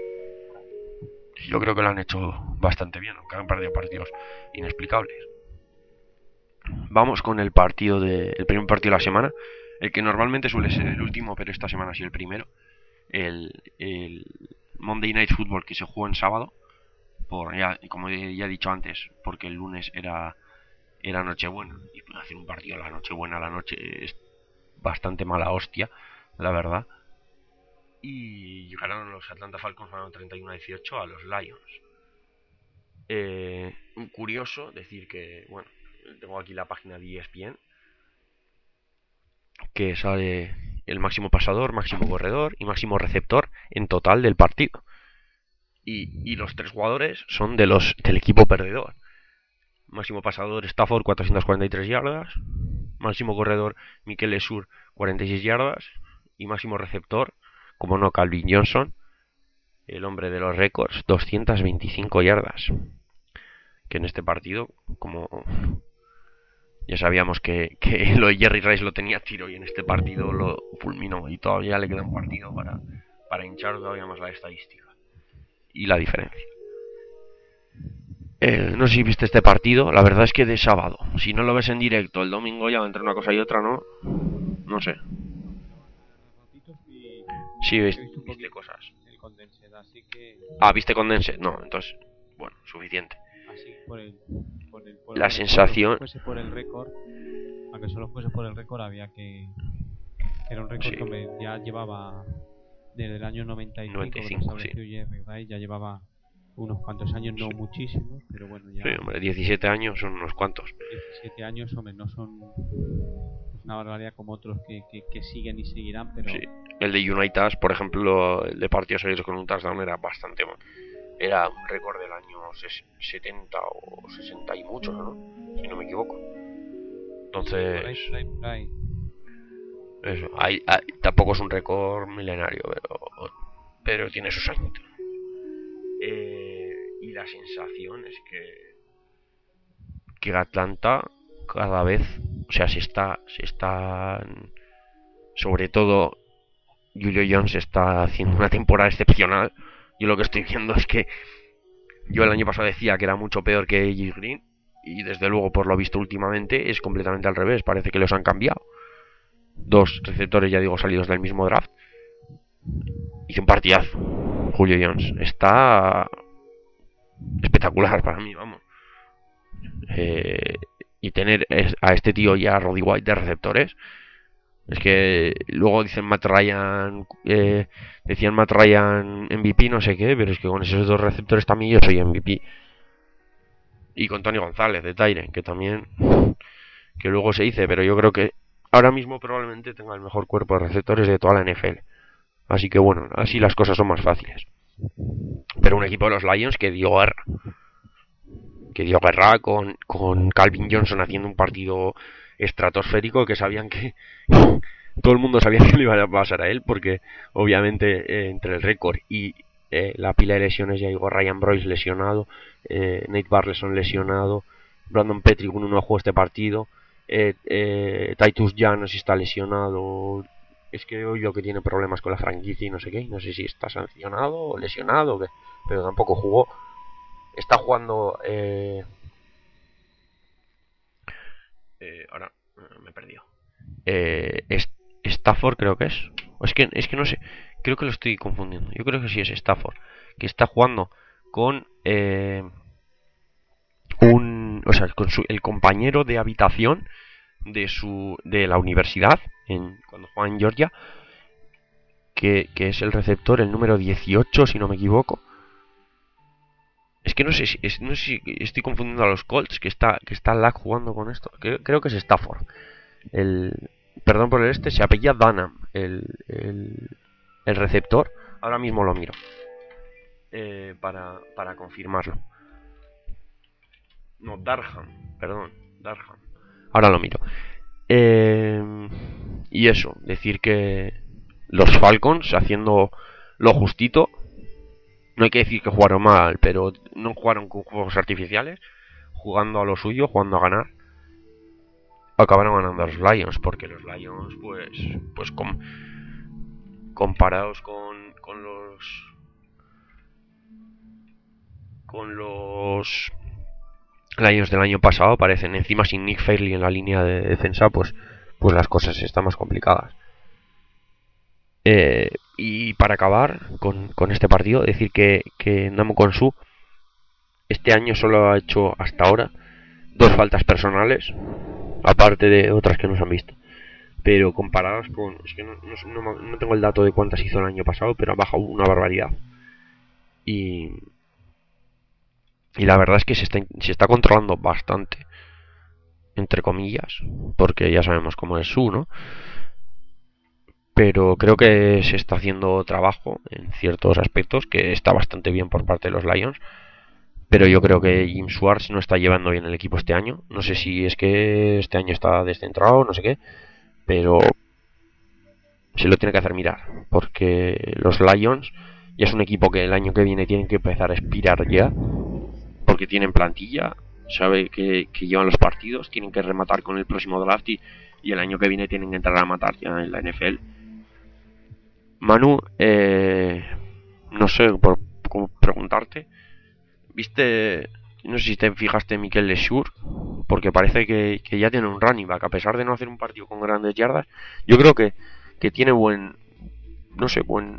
Yo creo que lo han hecho bastante bien, aunque han perdido partidos inexplicables. Vamos con el partido de, el primer partido de la semana, el que normalmente suele ser el último, pero esta semana sí el primero. El, el Monday Night Football, que se jugó en sábado, por ya, como ya he dicho antes, porque el lunes era era Nochebuena y hacer un partido a la Nochebuena a la noche es bastante mala hostia, la verdad. Y llegaron los Atlanta Falcons, ganaron treinta y uno a dieciocho a los Lions. Eh, curioso decir que, bueno, tengo aquí la página de E S P N, que sale el máximo pasador, máximo corredor y máximo receptor en total del partido. Y, y los tres jugadores son de los del equipo perdedor. Máximo pasador Stafford, cuatrocientas cuarenta y tres yardas. Máximo corredor Mikel Lesur, cuarenta y seis yardas. Y máximo receptor, como no, Calvin Johnson, el hombre de los récords, doscientas veinticinco yardas. Que en este partido, como ya sabíamos que, que lo de Jerry Rice lo tenía a tiro, y en este partido lo fulminó, y todavía le queda un partido para, para hinchar todavía más la estadística y la diferencia. Eh, no sé si viste este partido, la verdad es que de sábado, si no lo ves en directo el domingo ya entre una cosa y otra, no no sé. Sí, viste, viste cosas. El Condensed, así que... Ah, ¿viste Condensed? No, entonces, bueno, suficiente. Así por el, por el, por la el sensación... Aunque fuese por el récord, aunque solo fuese por el récord, había que... Era un récord Sí. que ya llevaba desde el año noventa y cinco, noventa y cinco, cuando estableció sí. Jerry Rice, ya llevaba unos cuantos años, no Sí. muchísimos, pero bueno, ya... Sí, hombre, diecisiete años son unos cuantos. diecisiete años, hombre, no son una barbaridad como otros que, que, que siguen y seguirán, pero... Sí. El de Unitas, por ejemplo, el de partidos seguidos con un touchdown era bastante bueno. Era un récord del año setenta o sesenta y muchos, ¿no? Si no me equivoco. Entonces... Por ahí, por ahí, por ahí. Eso, hay, hay, tampoco es un récord milenario, pero, pero tiene sus años. Eh, y la sensación es que que Atlanta cada vez, o sea, se está, se está, sobre todo Julio Jones está haciendo una temporada excepcional. Yo lo que estoy viendo es que yo el año pasado decía que era mucho peor que A J Green, y desde luego por lo visto últimamente es completamente al revés, parece que los han cambiado. Dos receptores, ya digo, salidos del mismo draft. Hizo un partidazo Julio Jones, está espectacular para mí, vamos. Eh, y tener a este tío y a Roddy White de receptores, es que luego dicen Matt Ryan, eh, decían Matt Ryan M V P, no sé qué, pero es que con esos dos receptores también yo soy M V P. Y con Tony González de Tyren, que también, que luego se dice, pero yo creo que ahora mismo probablemente tenga el mejor cuerpo de receptores de toda la N F L. Así que bueno, así las cosas son más fáciles. Pero un equipo de los Lions que dio guerra. Que dio guerra con, con Calvin Johnson haciendo un partido estratosférico que sabían que todo el mundo sabía que le iba a pasar a él, porque obviamente eh, entre el récord y eh, la pila de lesiones ya llegó Ryan Broyce lesionado, eh, Nate Burleson lesionado, Brandon Petrie con un nuevo juego este partido, eh, eh, Titus Young no sé si está lesionado, es que he oído que tiene problemas con la franquicia y no sé qué, no sé si está sancionado o lesionado o qué, pero tampoco jugó. Está jugando eh, eh, ahora me he perdido. Eh, Stafford creo que es. O es que es que no sé. Creo que lo estoy confundiendo. Yo creo que sí es Stafford. Que está jugando con eh, un, o sea, con su, el compañero de habitación de su, de la universidad en, cuando juega en Georgia, que, que es el receptor, el número dieciocho si no me equivoco. Es que no sé si, es, no sé si estoy confundiendo a los Colts, que está, que está Lack jugando con esto. Creo, creo que es Stafford. El, perdón por el este, se apellida Dunham, el, el, el receptor. Ahora mismo lo miro eh, para, para confirmarlo. No, Darham, perdón, Darham. Ahora lo miro. Eh, y eso, decir que los Falcons haciendo lo justito. No hay que decir que jugaron mal, pero no jugaron con juegos artificiales, jugando a lo suyo, jugando a ganar. Acabaron ganando a los Lions, porque los Lions, pues, pues com comparados con, con los con los Lions del año pasado, parecen encima sin Nick Fairley en la línea de defensa, pues, pues las cosas están más complicadas. Eh, y para acabar con, con este partido, decir que, que Ndamukong Suh este año solo ha hecho hasta ahora dos faltas personales, aparte de otras que no se han visto. Pero comparadas con... Es que no, no, no, no tengo el dato de cuántas hizo el año pasado, pero ha bajado una barbaridad. Y, y la verdad es que se está, se está controlando bastante, entre comillas, porque ya sabemos cómo es su, ¿no? Pero creo que se está haciendo trabajo en ciertos aspectos, que está bastante bien por parte de los Lions. Pero yo creo que Jim Schwartz no está llevando bien el equipo este año. No sé si es que este año está descentrado, no sé qué, pero se lo tiene que hacer mirar, porque los Lions ya es un equipo que el año que viene tienen que empezar a aspirar ya, porque tienen plantilla, sabe que, que llevan los partidos, tienen que rematar con el próximo draft y, y el año que viene tienen que entrar a matar ya en la N F L. Manu, eh, no sé, por, por preguntarte, ¿viste? No sé si te fijaste en Mikel Leshoure, porque parece que, que ya tiene un running back, a pesar de no hacer un partido con grandes yardas. Yo creo que, que tiene buen, no sé, buen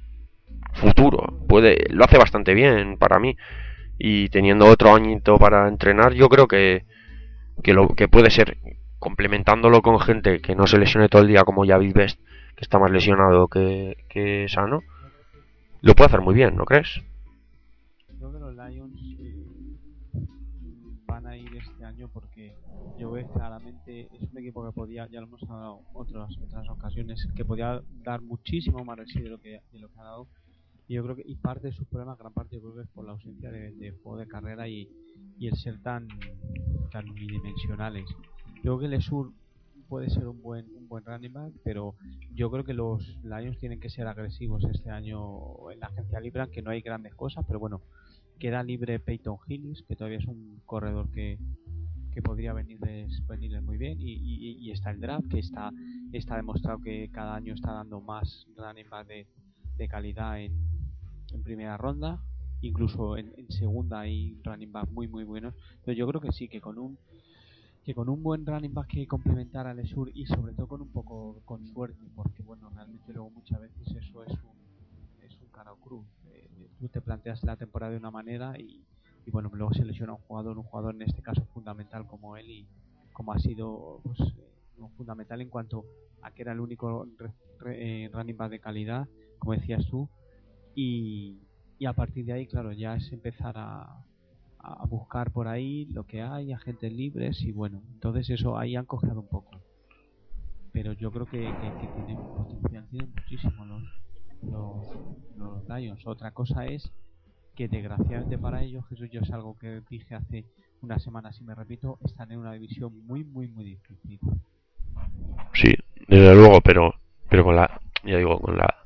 futuro. Puede, lo hace bastante bien para mí. Y teniendo otro añito para entrenar, yo creo que, que lo que puede ser, complementándolo con gente que no se lesione todo el día como Javid Best, que está más lesionado que, que sano, lo puede hacer muy bien, ¿no crees? Creo que los Lions eh, van a ir este año porque yo veo claramente es un equipo que podía, ya lo hemos hablado en otras, otras ocasiones, que podía dar muchísimo más de lo que, de lo que ha dado. Y yo creo que y parte de su problema, gran parte yo creo que es por la ausencia de, de juego de carrera y, y el ser tan tan unidimensionales. Yo creo que Lesur puede ser un buen un buen running back, pero yo creo que los Lions tienen que ser agresivos este año en la agencia libre, aunque no hay grandes cosas, pero bueno, queda libre Peyton Hillis, que todavía es un corredor que, que podría venirles, venirles muy bien, y, y, y está el draft, que está está demostrado que cada año está dando más running back de, de calidad en, en primera ronda, incluso en, en segunda hay running back muy muy buenos. Pero yo creo que sí, que con un que con un buen running back que complementar al Lesur y sobre todo con un poco con suerte, porque bueno, realmente luego muchas veces eso es un es un cara o cruz. Eh, tú te planteas la temporada de una manera y, y bueno, luego se lesiona un jugador, un jugador en este caso fundamental como él y como ha sido pues eh, fundamental en cuanto a que era el único re, re, eh, running back de calidad, como decías tú, y, y a partir de ahí, claro, ya es empezar a a buscar por ahí lo que hay, agentes libres y bueno, entonces eso ahí han cogido un poco. Pero yo creo que, que, que tienen potencial, tienen muchísimo los, los, los Lions. Otra cosa es que desgraciadamente para ellos, Jesús, yo es algo que dije hace unas semanas y me repito, están en una división muy, muy, muy difícil. Sí, desde luego, pero pero con la, ya digo, con la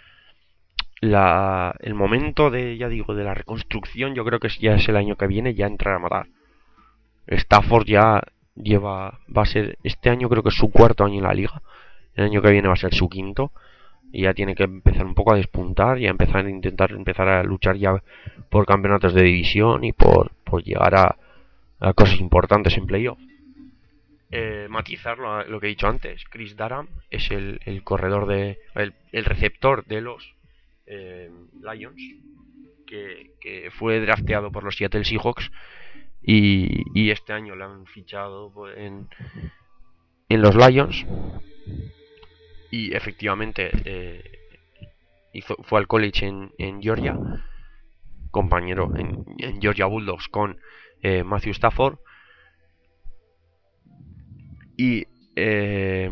la el momento de, ya digo, de la reconstrucción, yo creo que ya es el año que viene, ya entrar a matar. Stafford ya lleva, va a ser, este año creo que es su cuarto año en la liga, el año que viene va a ser su quinto, y ya tiene que empezar un poco a despuntar y a empezar a intentar empezar a luchar ya por campeonatos de división y por, por llegar a, a cosas importantes en playoff. Eh, matizar lo, lo que he dicho antes, Chris Durham es el, el corredor de el, el receptor de los eh, Lions, que, que fue drafteado por los Seattle Seahawks y, y este año lo han fichado en, en los Lions, y efectivamente eh, hizo, fue al college en, en Georgia, compañero en, en Georgia Bulldogs con eh, Matthew Stafford, y eh,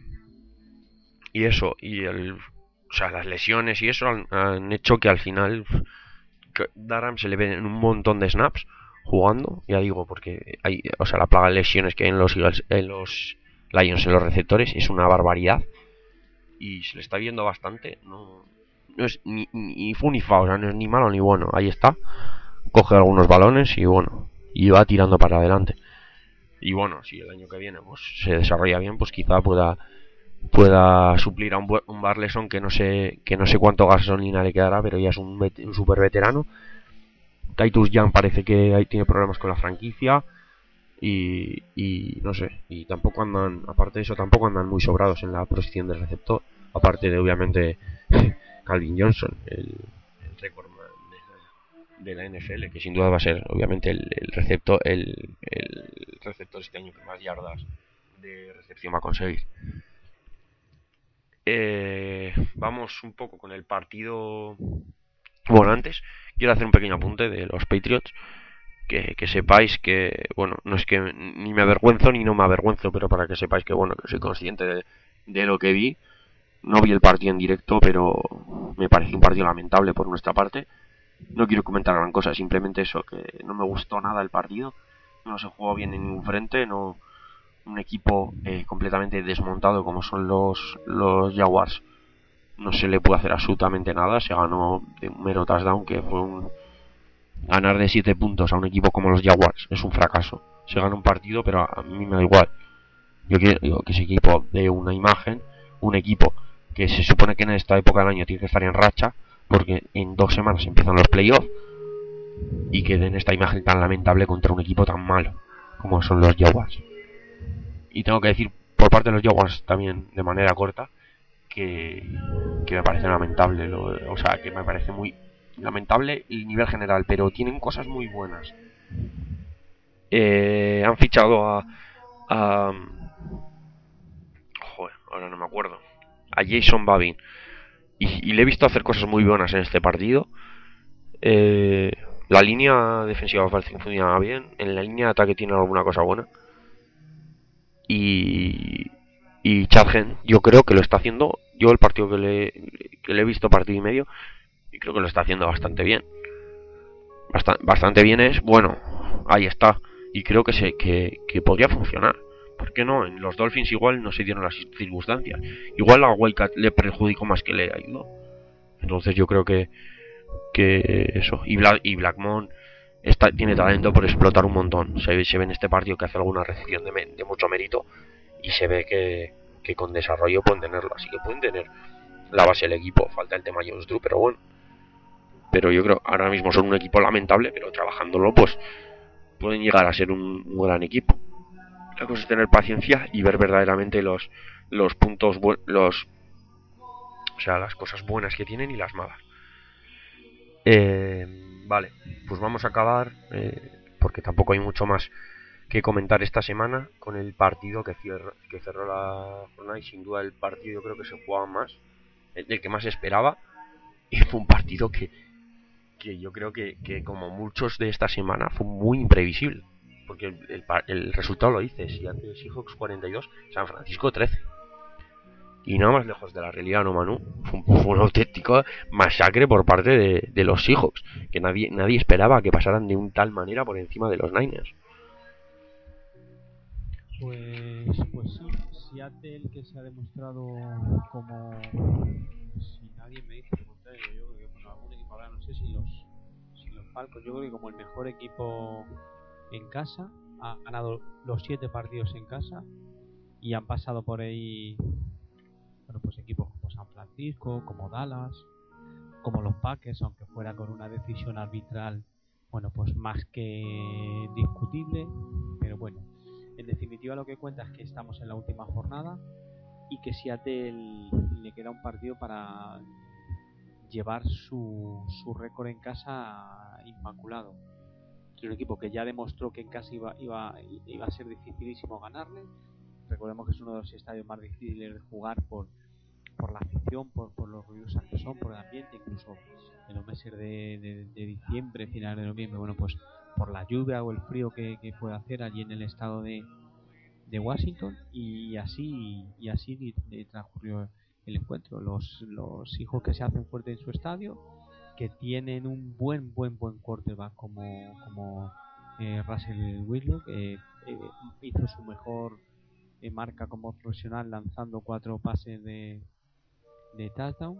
y eso, y el, o sea, las lesiones y eso han, han hecho que al final Durham se le ve en un montón de snaps jugando, ya digo, porque hay, o sea, la plaga de lesiones que hay en los Eagles, en los Lions, en los receptores, es una barbaridad y se le está viendo bastante. No, no es ni, ni fu ni fa, o sea, no es ni malo ni bueno. Ahí está, coge algunos balones y bueno, y va tirando para adelante. Y bueno, si el año que viene pues se desarrolla bien, pues quizá pueda pueda suplir a un, un Barleson que no sé que no sé cuánto gasolina le quedará, pero ya es un, vet, un super veterano. Titus Young parece que ahí tiene problemas con la franquicia y, y no sé, y tampoco andan, aparte de eso, tampoco andan muy sobrados en la posición del receptor, aparte de obviamente Calvin Johnson, el, el récord de, de la N F L, que sin duda va a ser obviamente el, el receptor el, el receptor este año que más yardas de recepción va a conseguir. Eh, vamos un poco con el partido. Bueno, antes quiero hacer un pequeño apunte de los Patriots. Que, que sepáis que, bueno, no es que ni me avergüenzo ni no me avergüenzo, pero para que sepáis que, bueno, que soy consciente de, de lo que vi. No vi el partido en directo, pero me pareció un partido lamentable por nuestra parte. No quiero comentar gran cosa, simplemente eso, que no me gustó nada el partido. No se jugó bien en ningún frente, no, un equipo eh, completamente desmontado como son los, los Jaguars. No se le puede hacer absolutamente nada. Se ganó de un mero touchdown, que fue un, ganar de siete puntos a un equipo como los Jaguars es un fracaso. Se gana un partido, pero a mí me da igual. Yo quiero que ese equipo dé una imagen, un equipo que se supone que en esta época del año tiene que estar en racha, porque en dos semanas empiezan los playoffs, y que den esta imagen tan lamentable contra un equipo tan malo como son los Jaguars. Y tengo que decir por parte de los Jaguars también, de manera corta, que, que me parece lamentable, lo, o sea, que me parece muy lamentable el nivel general, pero tienen cosas muy buenas. Eh, han fichado a, a joder, ahora no me acuerdo, a Jason Babin, y, y le he visto hacer cosas muy buenas en este partido. Eh, la línea defensiva parece que funciona bien, en la línea de ataque tiene alguna cosa buena, y y Chadgen yo creo que lo está haciendo. Yo el partido que le, que le he visto partido y medio, y creo que lo está haciendo bastante bien. Bastante, bastante bien es, bueno, ahí está. Y creo que, se, que, que podría funcionar. ¿Por qué no? En los Dolphins igual no se dieron las circunstancias. Igual a Wildcat le perjudicó más que le ayudó. Entonces yo creo que, que eso. Y, Black, y Blackmon está, tiene talento por explotar un montón. Se, se ve en este partido que hace alguna recepción de, de mucho mérito. Y se ve que, que con desarrollo pueden tenerlo. Así que pueden tener la base del equipo. Falta el tema Jones Drew, pero bueno. Pero yo creo ahora mismo son un equipo lamentable, pero trabajándolo pues pueden llegar a ser un, un gran equipo. La cosa es tener paciencia y ver verdaderamente los los puntos los o sea, las cosas buenas que tienen y las malas. Eh, vale, pues vamos a acabar eh, porque tampoco hay mucho más que comentar esta semana con el partido que cerró, que cerró la jornada, y sin duda el partido yo creo que se jugaba más, el, el que más esperaba, y fue un partido que que yo creo que, que como muchos de esta semana fue muy imprevisible, porque el, el, el resultado lo dice: Seattle Seahawks cuarenta y dos, San Francisco trece, Y nada más lejos de la realidad, no, Manu. Fue un, fue una auténtica masacre por parte de, de los Seahawks, que nadie nadie esperaba que pasaran de un tal manera por encima de los Niners. Pues, pues sí, Seattle, que se ha demostrado como, si nadie me dice lo contrario, yo creo que, bueno, algún equipo ahora, no sé si los, si los Falcons, yo creo que como el mejor equipo en casa, ha ganado los siete partidos en casa y han pasado por ahí, bueno, pues equipos como San Francisco, como Dallas, como los Packers, aunque fuera con una decisión arbitral, bueno, pues más que discutible, pero bueno, en definitiva lo que cuenta es que estamos en la última jornada y que Seattle le queda un partido para llevar su, su récord en casa inmaculado. Es un equipo que ya demostró que en casa iba, iba, iba a ser dificilísimo ganarle. Recordemos que es uno de los estadios más difíciles de jugar por, por la afición, por, por los ruidosas que son, por el ambiente, incluso en los meses de, de, de diciembre, finales de noviembre, bueno, pues por la lluvia o el frío que, que puede hacer allí en el estado de, de Washington, y así y así transcurrió el encuentro. Los, los hijos que se hacen fuertes en su estadio, que tienen un buen, buen, buen quarterback como, como eh, Russell Wilson, que eh, hizo su mejor eh, marca como profesional lanzando cuatro pases de, de touchdown,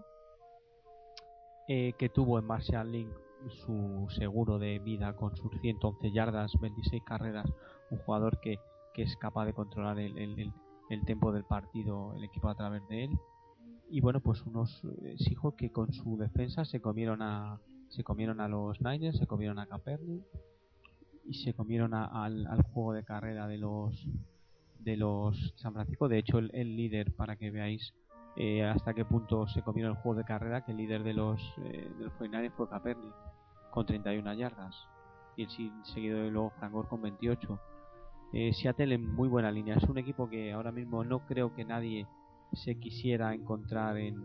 eh, que tuvo en Marshall Lynch su seguro de vida con sus ciento once yardas, veintiséis carreras, un jugador que, que es capaz de controlar el, el, el, el tempo del partido, el equipo a través de él. Y bueno, pues unos eh, hijos que con su defensa se comieron a se comieron a los Niners, se comieron a Kaepernick y se comieron a, al, al juego de carrera de los de los San Francisco. De hecho, el, el líder, para que veáis eh, hasta qué punto se comieron el juego de carrera, que el líder de los eh, de los cuarenta y nueve fue Kaepernick con treinta y una yardas y el seguido de luego Frank Gore con veintiocho. eh, Seattle en muy buena línea, es un equipo que ahora mismo no creo que nadie se quisiera encontrar en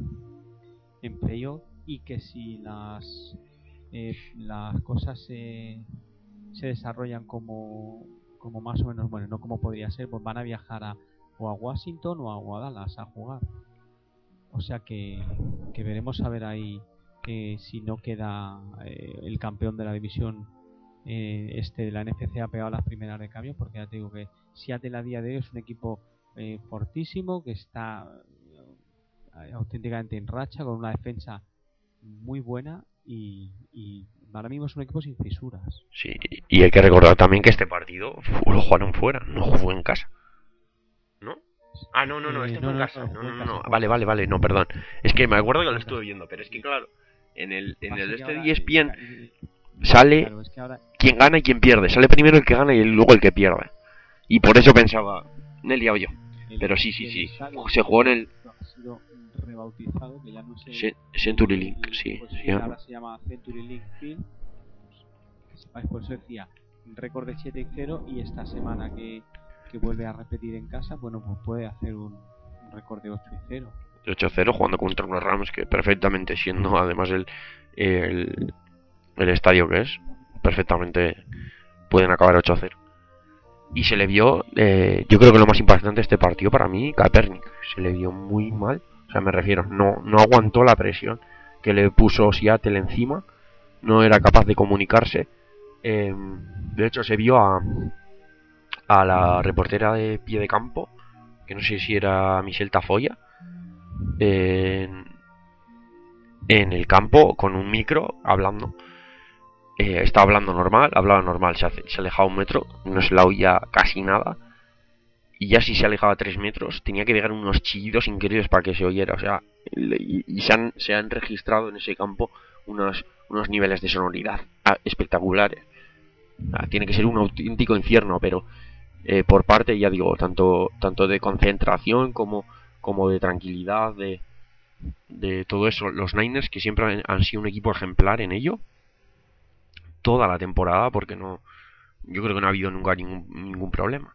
en playoff, y que si las eh, las cosas se, se desarrollan como como más o menos, bueno, no como podría ser, pues van a viajar a, o a Washington o a, o a Dallas a jugar. O sea que, que veremos a ver ahí eh, si no queda eh, el campeón de la división eh, este de la N F C ha pegado las primeras de cambio, porque ya te digo que Seattle a día de hoy es un equipo eh, fortísimo, que está eh, auténticamente en racha, con una defensa muy buena, y, y ahora mismo es un equipo sin fisuras. Sí, y hay que recordar también que este partido lo jugaron fuera, no jugó en casa, ¿no? Ah, no, no, no, este Eh, fue no, en no, casa. no, No, fue no, en no, casa, no. fue Vale, en vale, casa. vale, no, perdón. Es que me acuerdo que Fue lo en estuve casa. viendo, pero es que claro, en el, en Pasa el que este ahora, de E S P N eh, sale claro, es que ahora quien gana y quien pierde. Sale primero el que gana y luego el que pierde. Y por eso pensaba, me he liado yo. el, Pero sí, sí, el sí. estadio Se jugó en el ha sido rebautizado, que ya no sé Ce- Century el, Link, el, sí. pues, se sí, llama. ahora se llama Century Link Field. Pues, que sepáis, por eso decía récord de siete cero, y esta semana que, que vuelve a repetir en casa, bueno, pues puede hacer un, un récord de ocho cero. ocho cero jugando contra unos Rams que perfectamente, siendo además el, el, el estadio que es, perfectamente pueden acabar ocho cero. Y se le vio, eh, yo creo que lo más impactante de este partido para mí, Kaepernick. Se le vio muy mal, o sea, me refiero, no, no aguantó la presión que le puso Seattle encima, no era capaz de comunicarse. Eh, de hecho, se vio a, a la reportera de pie de campo, que no sé si era Michelle Tafoya, en, en el campo con un micro hablando. Eh, estaba hablando normal, hablaba normal, se, hace, se alejaba un metro, no se la oía casi nada. Y ya si se alejaba tres metros, tenía que pegar unos chillidos increíbles para que se oyera. O sea, y, y se, han, se han registrado en ese campo unos, unos niveles de sonoridad espectaculares. Ah, tiene que ser un auténtico infierno, pero eh, por parte, ya digo, tanto, tanto de concentración como, como de tranquilidad, de, de todo eso. Los Niners, que siempre han, han sido un equipo ejemplar en ello, toda la temporada, porque no, yo creo que no ha habido nunca ningún, ningún problema.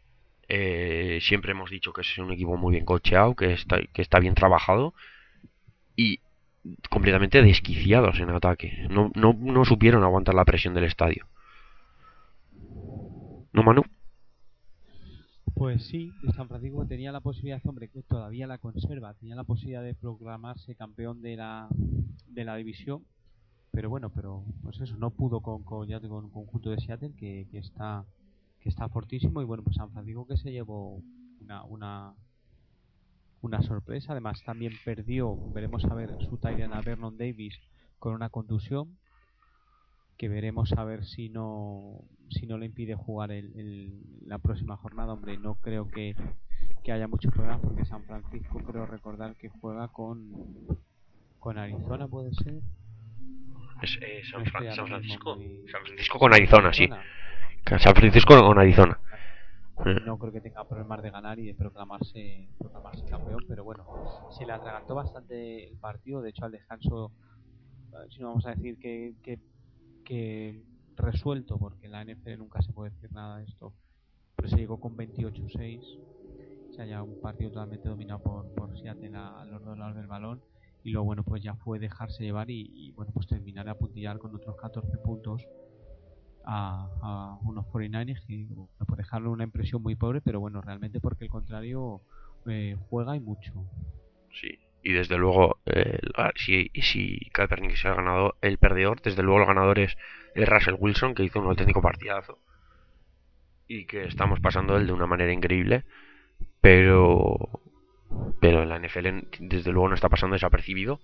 Eh, siempre hemos dicho que es un equipo muy bien cocheado, que está, que está bien trabajado y completamente desquiciados en ataque. No, no, no supieron aguantar la presión del estadio. ¿No, Manu? Pues sí, San Francisco tenía la posibilidad, hombre, que todavía la conserva, tenía la posibilidad de proclamarse campeón de la de la división, pero bueno, pero pues eso, no pudo con con, ya con el conjunto de Seattle que, que está que está fortísimo y bueno, pues San Francisco que se llevó una una una sorpresa, además también perdió, veremos a ver su tight end a Vernon Davis con una contusión que veremos a ver si no si no le impide jugar el, el, la próxima jornada. Hombre, no creo que, que haya muchos problemas porque San Francisco creo recordar que juega con con Arizona, puede ser. Es, eh, San, No Fra estoy San ahora mismo Francisco muy... San Francisco con Arizona, Arizona. sí. San Francisco con Arizona. No creo que tenga problemas de ganar y de proclamarse proclamarse campeón, pero bueno, se le atragantó bastante el partido. De hecho, al descanso, si no vamos a decir que, que, que resuelto, porque en la N F L nunca se puede decir nada de esto, pero se llegó con veintiocho seis, o sea, ya un partido totalmente dominado por, por Seattle a, a los dos lados del balón, y luego bueno, pues ya fue dejarse llevar y, y bueno, pues terminar a apuntillar con otros catorce puntos a, a unos cuarenta y nueve ers que bueno, pues dejarle una impresión muy pobre, pero bueno, realmente porque el contrario eh, juega y mucho. Sí, y desde luego, eh, si, si Kaepernick se ha ganado el perdedor, desde luego el ganador es, es Russell Wilson, que hizo un auténtico partidazo y que estamos pasando él de una manera increíble, pero pero en la N F L desde luego no está pasando desapercibido.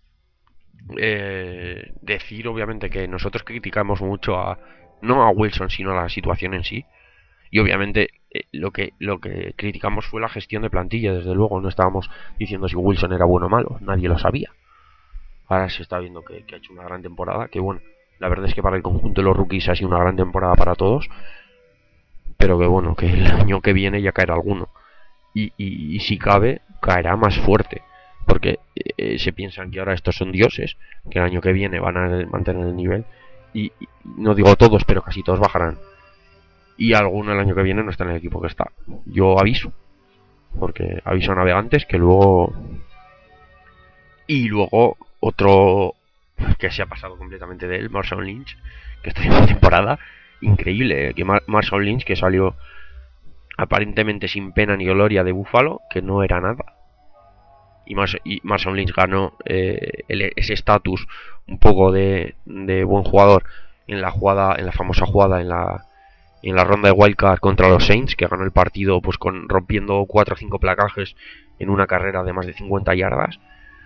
Eh, decir obviamente que nosotros criticamos mucho a no a Wilson sino a la situación en sí, y obviamente eh, lo que lo que criticamos fue la gestión de plantilla. Desde luego no estábamos diciendo si Wilson era bueno o malo, nadie lo sabía. Ahora se está viendo que, que ha hecho una gran temporada, que bueno, la verdad es que para el conjunto de los rookies ha sido una gran temporada para todos, pero que bueno, que el año que viene ya caerá alguno, y, y, y si cabe caerá más fuerte, porque eh, se piensan que ahora estos son dioses, que el año que viene van a mantener el nivel, y, y no digo todos, pero casi todos bajarán, y alguno el año que viene no está en el equipo que está. Yo aviso, porque aviso a navegantes que luego... Y luego otro que se ha pasado completamente de él, Marshawn Lynch, que está en una temporada increíble, que Mar Marshawn Lynch, que salió aparentemente sin pena ni gloria de Buffalo, que no era nada, y, Mars y Marshawn Lynch ganó eh, el, ese estatus un poco de, de buen jugador en la jugada, en la famosa jugada en la en la ronda de wildcard contra los Saints, que ganó el partido pues con rompiendo cuatro o cinco placajes en una carrera de más de cincuenta yardas.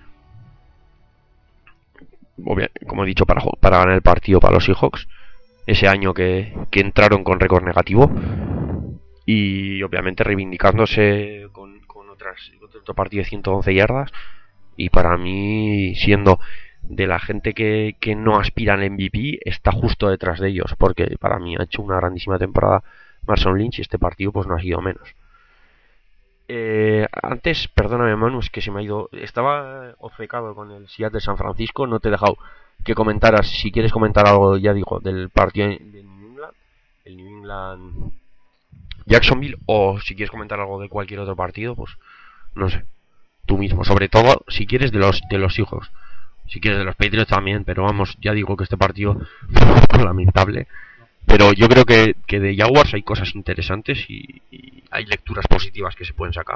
Obvio, como he dicho, para, para ganar el partido para los Seahawks, ese año que, que entraron con récord negativo, y obviamente reivindicándose con, con otras, otro partido de ciento once yardas, y para mí siendo de la gente que, que no aspira al M V P, está justo detrás de ellos, porque para mí ha hecho una grandísima temporada Marshawn Lynch, y este partido pues no ha sido menos. Eh, antes, perdóname Manu, es que se me ha ido, estaba obcecado con el Seattle de San Francisco, no te he dejado que comentaras, si quieres comentar algo, ya digo, del partido de New England, el New England Jacksonville, o si quieres comentar algo de cualquier otro partido, pues no sé, tú mismo, sobre todo si quieres de los de los hijos, si quieres de los Patriots también, pero vamos, ya digo que este partido fue un poco lamentable, pero yo creo que, que de Jaguars hay cosas interesantes y, y hay lecturas positivas que se pueden sacar.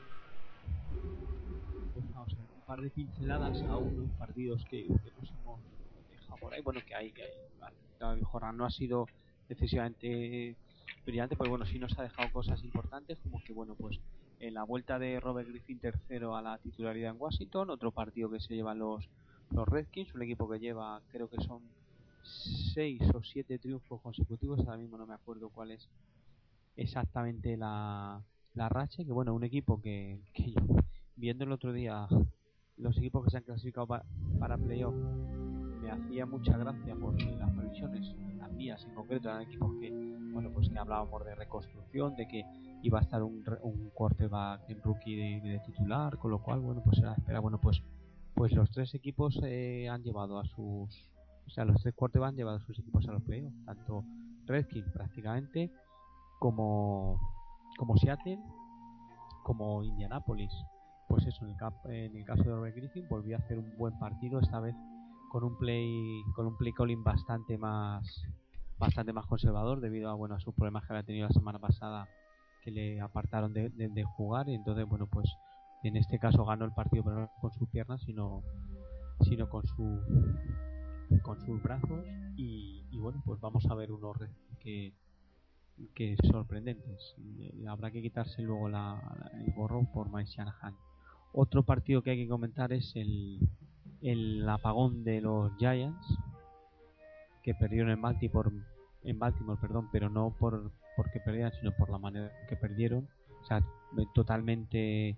Pues vamos a ver, un par de pinceladas a unos partidos que, que nos hemos dejado por ahí. Bueno, que hay, que hay. La jornada no ha sido excesivamente brillante, pero bueno, sí nos ha dejado cosas importantes, como que bueno, pues en la vuelta de Robert Griffin tercero a la titularidad en Washington, otro partido que se llevan los, los Redskins, un equipo que lleva, creo que son seis o siete triunfos consecutivos, ahora mismo no me acuerdo cuál es exactamente la, la racha, que bueno, un equipo que, que yo, viendo el otro día los equipos que se han clasificado para, para playoff, me hacía mucha gracia porque las previsiones, las mías en concreto, eran equipos que, bueno, pues que hablábamos de reconstrucción, de que iba a estar un, un quarterback en rookie de, de titular, con lo cual, bueno, pues era espera, bueno, pues pues los tres equipos eh, han llevado a sus, o sea, los tres quarterbacks han llevado a sus equipos a los playoffs, tanto Redskins prácticamente, como como Seattle, como Indianapolis. Pues eso, en el, cap, en el caso de Robert Griffin volvió a hacer un buen partido, esta vez con un play con un play calling bastante más bastante más conservador debido a bueno a sus problemas que había tenido la semana pasada que le apartaron de, de, de jugar, y entonces bueno, pues en este caso ganó el partido, pero no con sus piernas, sino sino con su con sus brazos. Y, y bueno, pues vamos a ver unos que que sorprendentes. Y habrá que quitarse luego la, el gorro por Mike Shanahan. Otro partido que hay que comentar es el, el apagón de los Giants, que perdieron en Baltimore, en Baltimore, perdón, pero no por porque perdieran, sino por la manera que perdieron. O sea, totalmente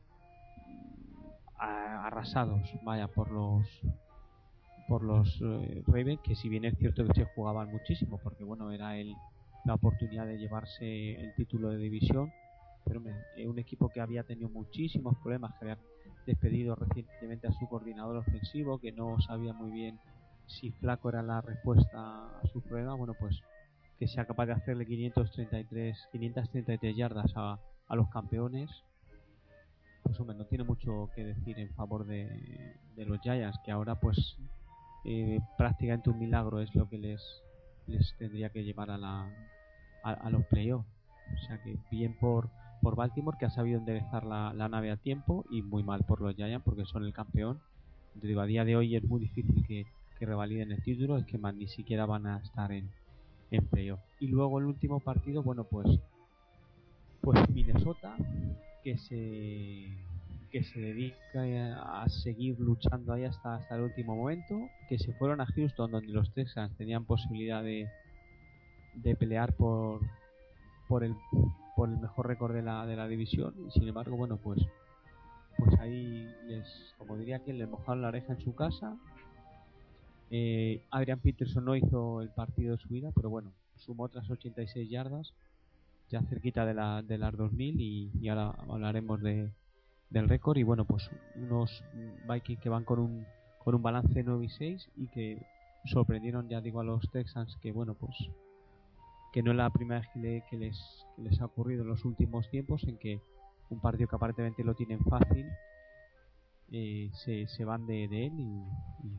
arrasados, vaya, por los por los eh, Ravens, que si bien es cierto que se jugaban muchísimo, porque bueno, era el la oportunidad de llevarse el título de división, pero me, eh, un equipo que había tenido muchísimos problemas, que había despedido recientemente a su coordinador ofensivo, que no sabía muy bien si Flaco era la respuesta a su problema, bueno, pues que sea capaz de hacerle quinientas treinta y tres yardas a, a los campeones, pues hombre, no tiene mucho que decir en favor de, de los Giants, que ahora pues eh, prácticamente un milagro es lo que les les tendría que llevar a la a, a los playoffs. O sea que bien por por Baltimore, que ha sabido enderezar la, la nave a tiempo, y muy mal por los Giants, porque son el campeón. Te digo, a día de hoy es muy difícil que, que revaliden el título, es que más ni siquiera van a estar en, en playoff. Y luego el último partido, bueno, pues pues Minnesota, que se que se dedica a seguir luchando ahí hasta, hasta el último momento, que se fueron a Houston, donde los Texans tenían posibilidad de, de pelear por por el por el mejor récord de la de la división, y sin embargo, bueno, pues pues ahí les, como diría que les mojaron la oreja en su casa. eh, Adrian Peterson no hizo el partido de su vida, pero bueno, sumó otras ochenta y seis yardas, ya cerquita de, la, de las dos mil, y, y ahora hablaremos de, del récord. Y bueno, pues unos Vikings que van con un con un balance nueve y seis, y que sorprendieron, ya digo, a los Texans, que bueno, pues que no es la primera vez que, le, que, les, que les ha ocurrido en los últimos tiempos, en que un partido que aparentemente lo tienen fácil, eh, se, se van de, de él. Y, y,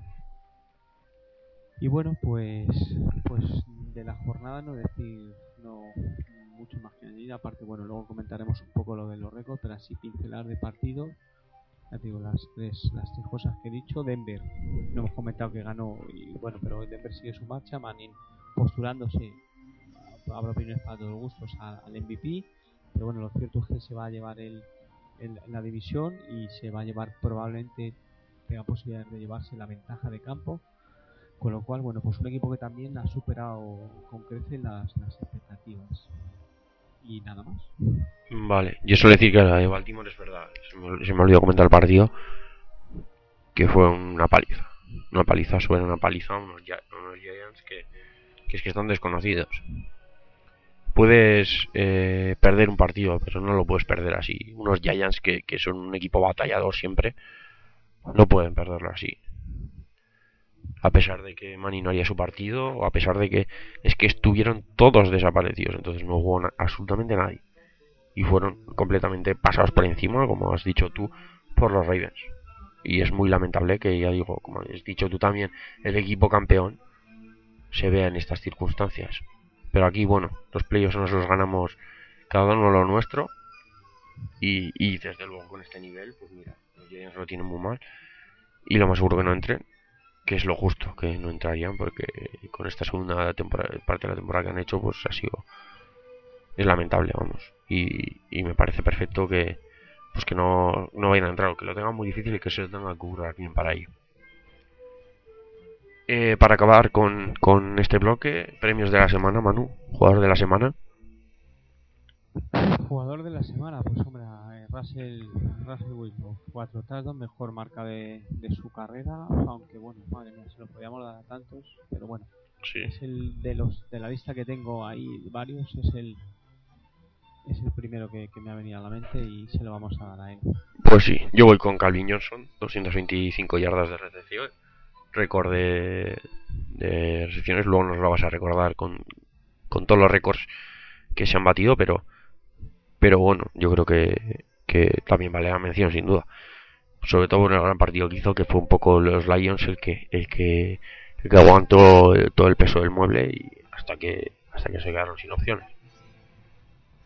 y bueno, pues pues de la jornada no decir no mucho más que añadir, aparte, bueno, luego comentaremos un poco lo de los récords, pero así pincelar de partido. Ya te digo, las tres, las tres cosas que he dicho. Denver, no hemos comentado que ganó, y bueno, pero Denver sigue su marcha, Manning postulándose, habrá opiniones para todos los gustos, al M V P, pero bueno, lo cierto es que se va a llevar el, el, la división, y se va a llevar, probablemente tenga posibilidades de llevarse la ventaja de campo, con lo cual, bueno, pues un equipo que también ha superado con creces las, las expectativas. Y nada más. Vale, yo suelo decir que la de Baltimore es verdad, se me, se me olvidó comentar el partido, que fue una paliza, una paliza sobre una paliza, unos, unos Giants que, que es que están desconocidos. Puedes eh, perder un partido, pero no lo puedes perder así. Unos Giants que, que son un equipo batallador siempre, no pueden perderlo así. A pesar de que Manny no haría su partido, o a pesar de que es que estuvieron todos desaparecidos, entonces no hubo na- absolutamente nadie. Y fueron completamente pasados por encima, como has dicho tú, por los Ravens. Y es muy lamentable que, ya digo, como has dicho tú también, el equipo campeón se vea en estas circunstancias. Pero aquí, bueno, los playoffs nos los ganamos cada uno lo nuestro. Y, y desde luego con este nivel, pues mira, los Giants lo tienen muy mal. Y lo más seguro que no entren, que es lo justo, que no entrarían, porque con esta segunda temporada, parte de la temporada que han hecho, pues ha sido, es lamentable, vamos. Y, y me parece perfecto que pues que no, no vayan a entrar, o que lo tengan muy difícil y que se lo tengan que currar bien para ello. Eh, para acabar con, con este bloque, premios de la semana, Manu, jugador de la semana. Jugador de la semana, pues hombre, eh, Russell, Russell Wilson, cuatro touchdowns, mejor marca de, de su carrera, aunque bueno, madre mía, se lo podíamos dar a tantos, pero bueno, Sí. Es el de los de la lista que tengo ahí, varios, es el es el primero que, que me ha venido a la mente, y se lo vamos a dar a él. Pues sí, yo voy con Calvin Johnson, doscientas veinticinco yardas de recepción, récord de, de recepciones, luego nos lo vas a recordar con, con todos los récords que se han batido, pero pero bueno, yo creo que, que también vale la mención sin duda, sobre todo por el gran partido que hizo, que fue un poco los Lions el que el que, el que aguantó todo el peso del mueble y hasta que hasta que se quedaron sin opciones.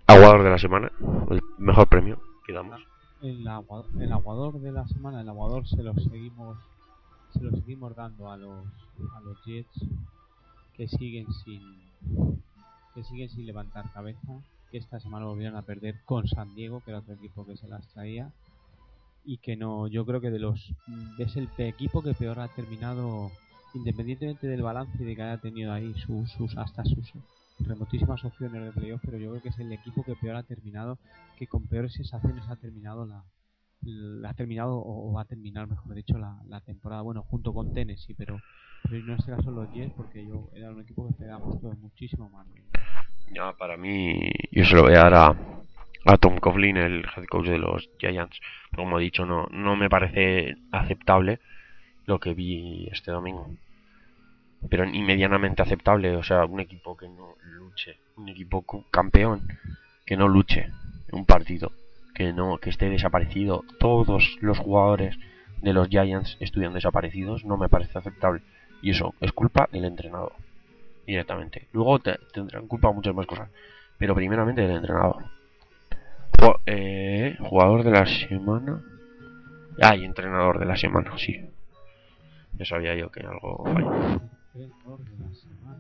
aguador de la semana, el mejor premio que damos. El aguador, el aguador de la semana, el aguador se lo seguimos se lo seguimos dando a los a los Jets, que siguen sin que siguen sin levantar cabeza, que esta semana volvieron a perder con San Diego, que era otro equipo que se las traía, y que no, yo creo que de los es el equipo que peor ha terminado, independientemente del balance de que haya tenido ahí sus, sus hasta sus remotísimas opciones de playoff, pero yo creo que es el equipo que peor ha terminado, que con peores sensaciones ha terminado la, la ha terminado o va a terminar, mejor dicho, la, la temporada, bueno, junto con Tennessee, pero, pero en este caso los Jets, porque yo era un equipo que esperábamos todos muchísimo más. Ya, para mí, yo se lo voy a dar a, a Tom Coughlin, el head coach de los Giants. Pero como he dicho, no, no me parece aceptable lo que vi este domingo. Pero ni medianamente aceptable, o sea, un equipo que no luche, un equipo campeón que no luche en un partido, que no, que esté desaparecido, todos los jugadores de los Giants estuvieron desaparecidos, no me parece aceptable. Y eso es culpa del entrenador, directamente. Luego te, tendrán culpa muchas más cosas, pero primeramente del entrenador. Ju- eh, jugador de la semana. Ay, ah, entrenador de la semana, sí. Ya sabía yo que algo falló. Entrenador de la semana.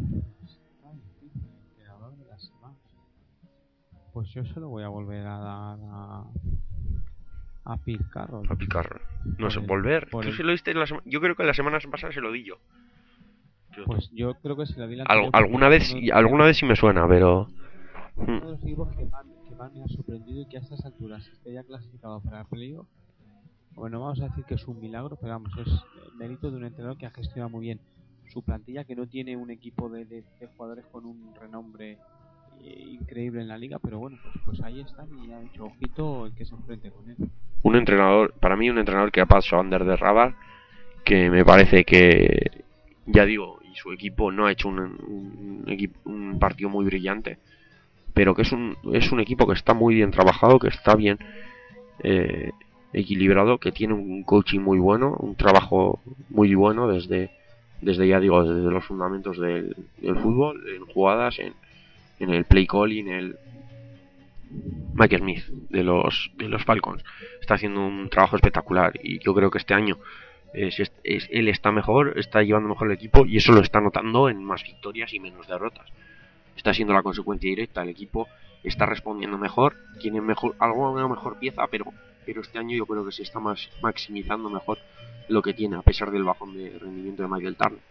Entrenador de la semana. Pues yo se lo voy a volver a dar a, a Pete Carroll. A Pete Carroll. No sé, volver. Tú el... se lo diste la sema... Yo creo que la semana pasada se lo di yo. Pues yo creo que se lo di la Al, alguna vez, no, alguna vez sí me suena, pero uno de los equipos que más, que más me ha sorprendido y que a estas alturas esté ya clasificado para el playoff. Bueno, vamos a decir que es un milagro, pero vamos, es el mérito de un entrenador que ha gestionado muy bien su plantilla, que no tiene un equipo de, de, de jugadores con un renombre eh, increíble en la liga, pero bueno, pues, pues ahí están y ha dicho, ojito el que se enfrente con él. Un entrenador, para mí un entrenador que ha pasado under the radar, que me parece que, ya digo, y su equipo no ha hecho un, un, un, un partido muy brillante, pero que es un, es un equipo que está muy bien trabajado, que está bien eh, equilibrado, que tiene un coaching muy bueno, un trabajo muy bueno desde, desde ya digo, desde los fundamentos del, del fútbol, en jugadas, en, en el play calling, el Mike Smith de los, de los Falcons está haciendo un trabajo espectacular y yo creo que este año es, es, es, él está mejor, está llevando mejor el equipo y eso lo está notando en más victorias y menos derrotas. Está siendo la consecuencia directa, el equipo está respondiendo mejor, tiene mejor alguna mejor pieza, pero pero este año yo creo que se está más maximizando mejor lo que tiene a pesar del bajón de rendimiento de Michael Turner.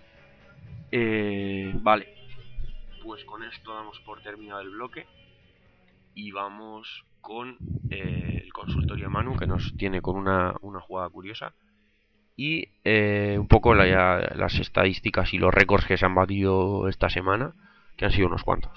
Eh, vale, pues con esto damos por terminado el bloque y vamos con eh, el consultorio de Manu, que nos tiene con una, una jugada curiosa y eh, un poco la, ya, las estadísticas y los récords que se han batido esta semana, que han sido unos cuantos.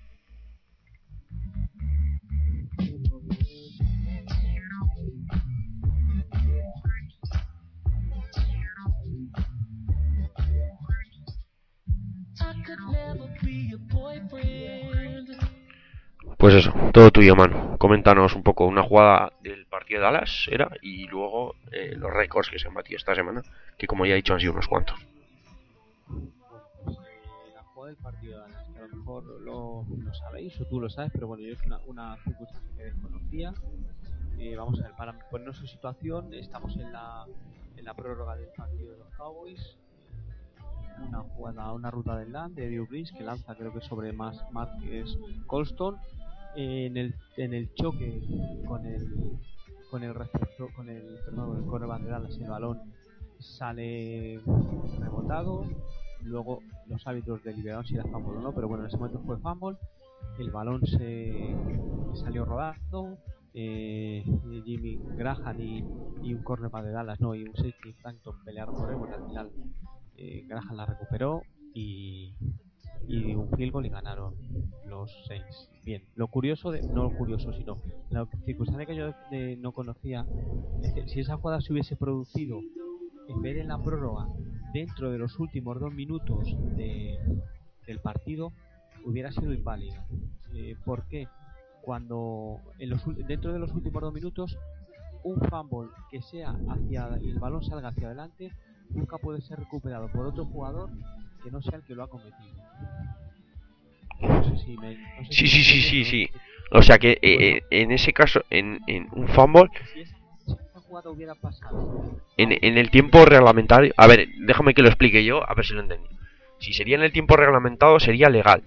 Pues eso, todo tuyo, Manu. Coméntanos un poco una jugada del partido de Dallas, era, y luego eh, los récords que se han batido esta semana, que como ya he dicho han sido unos cuantos. Bueno, pues eh, la jugada del partido de Dallas, que a lo mejor lo, lo sabéis o tú lo sabes, pero bueno, yo es una, una circunstancia que desconocía. Eh, vamos a ver, para ponernos en situación, estamos en la, en la prórroga del partido de los Cowboys. Una jugada, una ruta del land de Drew Brees que lanza, creo que sobre más Marques Colston. Eh, en el en el choque con el con el receptor, con el perdón, con el cornerback de Dallas, el balón sale rebotado. Luego los árbitros deliberaron si era fumble o no, pero bueno, en ese momento fue fumble. El balón se salió rodando. Eh, Jimmy Graham y, y un cornerback de Dallas, no, y un safety Frankton pelearon por él. Bueno, al final eh, Graham la recuperó y, y un field goal y ganaron los Saints. Bien, lo curioso, de, no lo curioso, sino la circunstancia que yo de, no conocía es que si esa jugada se hubiese producido en vez de en la prórroga dentro de los últimos dos minutos de, del partido, hubiera sido inválida. Eh, ¿Por qué? Cuando en los, dentro de los últimos dos minutos un fumble que sea hacia y el balón salga hacia adelante nunca puede ser recuperado por otro jugador que no sea el que lo ha cometido. No sé si me... No sé Sí, si sí, me sí, entiendes, sí, pero sí. bueno, O sea que eh, bueno, eh, en ese caso, en, en un fumble, si, esa, si esa jugada hubiera pasado a en, un en el minuto tiempo después, reglamentario... A ver, déjame que lo explique yo, a ver si lo entendí. Si sería en el tiempo reglamentado, sería legal.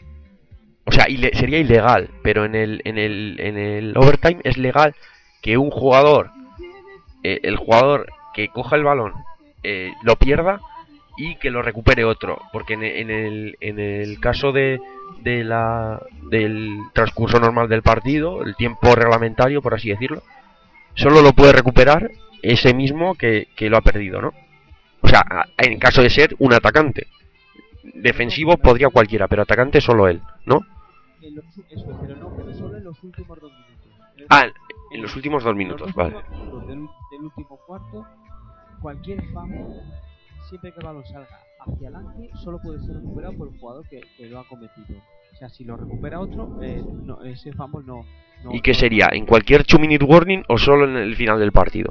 O sea, ile- sería ilegal, pero en el, en el, en el overtime es legal que un jugador, eh, el jugador que coja el balón, eh, lo pierda y que lo recupere otro. Porque en, en el, en el caso de, de la, del transcurso normal del partido, el tiempo reglamentario, por así decirlo, solo lo puede recuperar ese mismo que, que lo ha perdido, ¿no? O sea, en caso de ser un atacante. no, no, Defensivo pero me podría refiero cualquiera, pero atacante solo él, ¿no? en los, eso es, pero no, pero solo en los últimos dos minutos. Es Ah, decir, en en los los, últimos dos en los minutos, dos vale. últimos minutos del, del último cuarto, cualquier fumble, siempre que el balón salga hacia adelante, solo puede ser recuperado por el jugador que, que lo ha cometido. O sea, si lo recupera otro, eh, no, ese fumble no, ¿Y no, qué no es sería? válido. ¿En cualquier two minute warning o solo en el final del partido?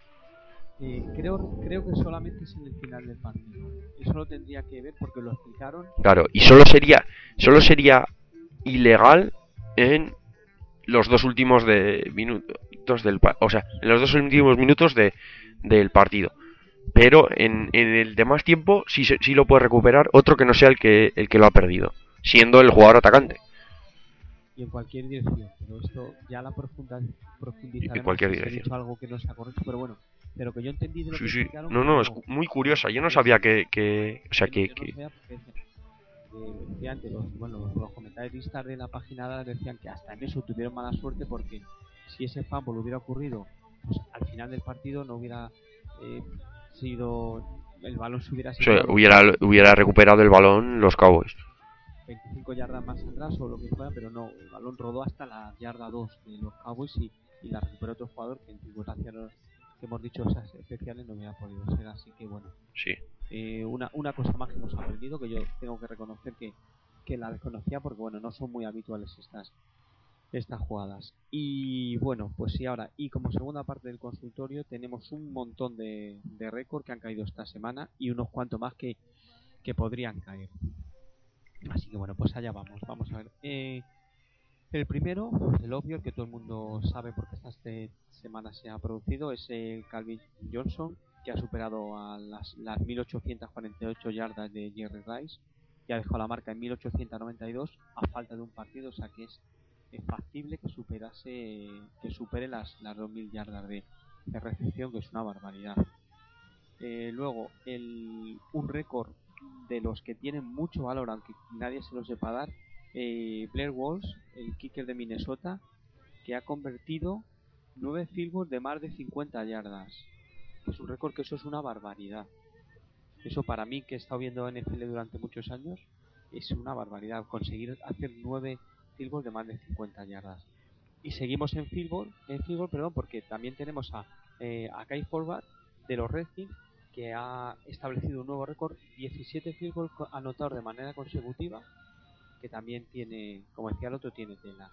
Eh, creo, creo que solamente es en el final del partido. Eso lo tendría que ver porque lo explicaron. Claro, y solo sería, solo sería ilegal en los dos últimos de minutos del pa- o sea, en los dos últimos minutos de, del partido. Pero en, en el demás tiempo sí, se- sí lo puede recuperar otro que no sea el que el que lo ha perdido, siendo el jugador atacante. Y en cualquier dirección, pero esto ya la profunda, En profundizaremos cualquier si se ha dirección. dicho algo que no sea correcto, pero bueno, de lo que yo entendí de lo Sí, que sí. explicaron, No, que no, es bueno, muy eh, curiosa. Yo no es, sabía que, que o sea, yo, no, que, yo no que sabía porque eh, decía antes, los, bueno, los, los comentaristas de la página decían que hasta en eso tuvieron mala suerte porque si ese fumble hubiera ocurrido, pues al final del partido no hubiera eh, sido, el balón se hubiera o sea, situado lo que hubiera, sea, hubiera recuperado el balón los Cowboys. veinticinco yardas más atrás o lo que fuera, pero no, el balón rodó hasta la yarda dos de los Cowboys y, y la recuperó otro jugador que en circunstancias que hemos dicho esas especiales no hubiera podido ser, así que bueno, Sí. eh, una, una cosa más que hemos aprendido que yo tengo que reconocer que, que la desconocía porque bueno, no son muy habituales estas estas jugadas. Y bueno, pues sí, ahora, y como segunda parte del consultorio tenemos un montón de, de récords que han caído esta semana y unos cuantos más que, que podrían caer. Así que bueno, pues allá vamos, vamos a ver. Eh, el primero, pues el obvio, el que todo el mundo sabe porque esta este semana se ha producido, es el Calvin Johnson, que ha superado a las, las mil ochocientas cuarenta y ocho yardas de Jerry Rice, que ha dejado la marca en mil ochocientos noventa y dos a falta de un partido, o sea que es, es factible que superase, que supere las, las dos mil yardas de, de recepción, que es una barbaridad. Eh, luego, el, un récord de los que tienen mucho valor, aunque nadie se lo sepa dar, eh, Blair Walsh, el kicker de Minnesota, que ha convertido nueve field goals de más de cincuenta yardas. Es un récord que eso es una barbaridad. Eso para mí, que he estado viendo N F L durante muchos años, es una barbaridad. Conseguir hacer nueve field goals de más de cincuenta yardas. Y seguimos en field goal, en field goal, perdón, porque también tenemos a, eh, a Kai Forbat de los Redskins, que ha establecido un nuevo récord, diecisiete field goals anotados de manera consecutiva, que también tiene, como decía el otro, tiene tela.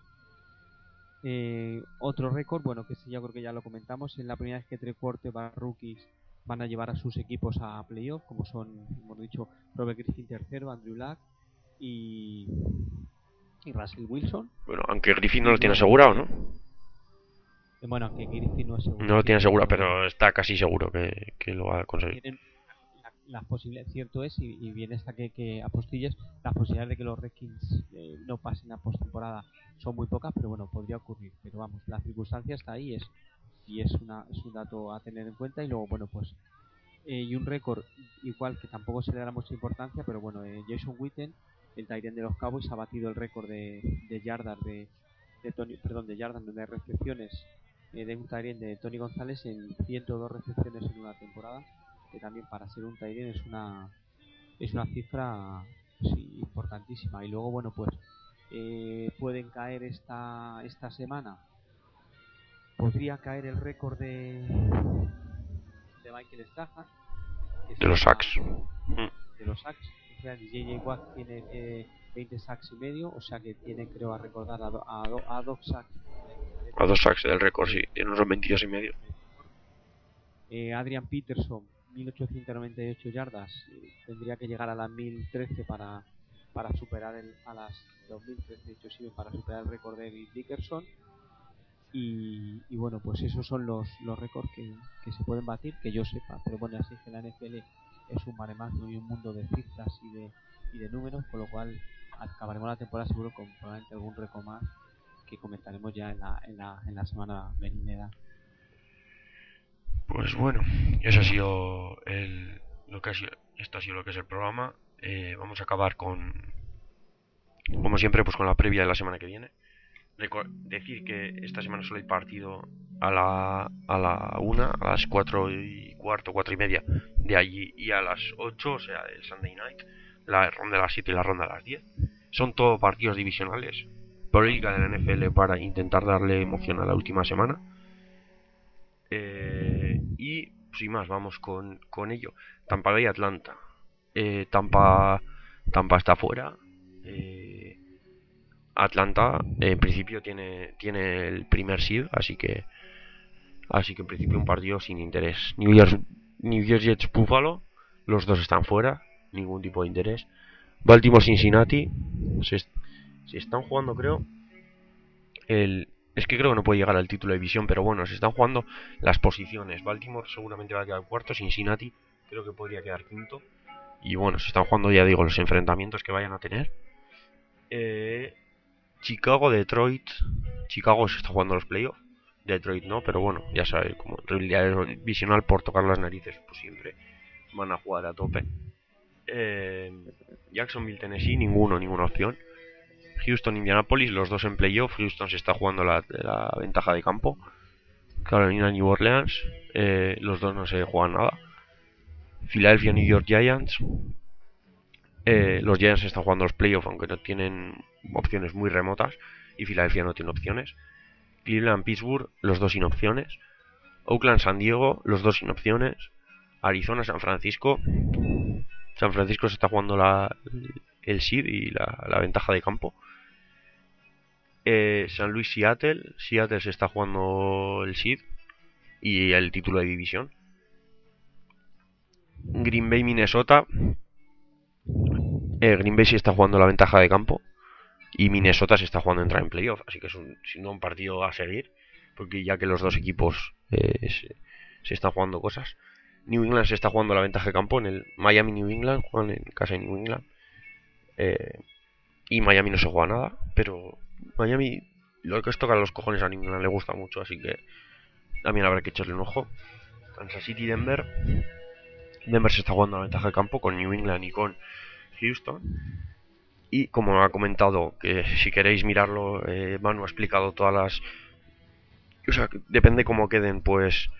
Eh, otro récord, bueno, que sí, yo creo que ya lo comentamos, es la primera vez que tres quarterback rookies van a llevar a sus equipos a playoff, como son, hemos dicho, Robert Griffin tercero, Andrew Luck y, y Russell Wilson. Bueno, aunque Griffin no Y lo tiene luego, asegurado, eh, ¿no? bueno, aunque Griffin no es seguro, No lo sí, tiene asegurado, pero pero está casi seguro que, que lo va a conseguir. tienen la- las posibilidades, cierto es, y, y bien está que, que apostilles, las posibilidades de que los Redskins eh, no pasen a postemporada son muy pocas, pero bueno, podría ocurrir. Pero vamos, la circunstancia está ahí es y es, una, es un dato a tener en cuenta. Y luego, bueno, pues, eh, y un récord igual que tampoco se le da mucha importancia, pero bueno, eh, Jason Witten, el tight end de los Cowboys, ha batido el récord de, de yardas de, de Tony, perdón, de yardas, no, de recepciones eh, de un tight end de Tony González en ciento dos recepciones en una temporada, que también para ser un tight end es una es una cifra, sí, importantísima. Y luego, bueno, pues eh, pueden caer esta esta semana, podría caer el récord de de Michael Strahan, que De los sería sacks. Mm. de los sacks. O sea, J J Watt tiene eh, veinte sacks y medio, o sea que tiene, creo, a recordar a, do, a, do, a dos sacks. A dos sacks del récord, sí. Tiene unos veintidós y medio. Eh, Adrian Peterson, mil ochocientos noventa y ocho yardas, eh, tendría que llegar a las mil trece para, para superar el, a las dos mil trece, de hecho sirven para superar el récord de Eric Dickerson. Y, y bueno, pues esos son los, los récords que, que se pueden batir, que yo sepa. Pero bueno, así que la N F L es un maremato y un mundo de cifras y de, y de números, con lo cual acabaremos la temporada seguro con probablemente algún récord más que comentaremos ya en la, en la, en la semana venidera. Pues bueno, eso ha sido el, lo que ha sido, esto ha sido lo que es el programa. Eh, vamos a acabar con, como siempre, pues con la previa de la semana que viene. Recor- decir que esta semana solo hay partido a la a la una, a las cuatro y cuarto, cuatro y media de allí, y a las ocho, o sea, el Sunday Night, la ronda de las siete y la ronda de las diez. Son todos partidos divisionales, política de la N F L para intentar darle emoción a la última semana. Eh, y sin más, vamos con, con ello. Tampa Bay Atlanta. Eh, Tampa, Tampa está fuera. Eh, Atlanta en principio tiene, tiene el primer seed, así que así que en principio un partido sin interés. New York, New York Jets Buffalo, los dos están fuera, ningún tipo de interés. Baltimore Cincinnati, se, se están jugando, creo, el es que creo que no puede llegar al título de división, pero bueno, se están jugando las posiciones. Baltimore seguramente va a quedar cuarto, Cincinnati creo que podría quedar quinto. Y bueno, se están jugando, ya digo, los enfrentamientos que vayan a tener. Eh, Chicago, Detroit. Chicago se está jugando los playoffs. Detroit no, pero bueno, ya sabes, como realidad visional por tocar las narices, pues siempre van a jugar a tope. Eh, Jacksonville, Tennessee, ninguno, ninguna opción. Houston, Indianapolis, los dos en playoff. Houston se está jugando la, la ventaja de campo. Carolina, New Orleans, eh, los dos no se juegan nada. Philadelphia, New York Giants. Eh, los Giants están jugando los playoffs, aunque no tienen opciones muy remotas. Y Philadelphia no tiene opciones. Cleveland, Pittsburgh, los dos sin opciones. Oakland, San Diego, los dos sin opciones. Arizona, San Francisco. San Francisco se está jugando la, el seed y la, la ventaja de campo. Eh, San Luis, Seattle. Seattle se está jugando el seed y el título de división. Green Bay, Minnesota. Eh, Green Bay se está jugando la ventaja de campo y Minnesota se está jugando entrar en playoff, así que es un, sin duda un partido a seguir, porque ya que los dos equipos eh, se, se están jugando cosas. New England se está jugando la ventaja de campo en el Miami New England, juegan en casa de New England. Eh, y Miami no se juega nada, pero Miami, lo que es tocar los cojones a New England le gusta mucho, así que también habrá que echarle un ojo. Kansas City, Denver. Denver se está jugando la ventaja de campo con New England y con Houston. Y como ha comentado, que si queréis mirarlo, eh, Manu ha explicado todas las... O sea, depende cómo queden, pues...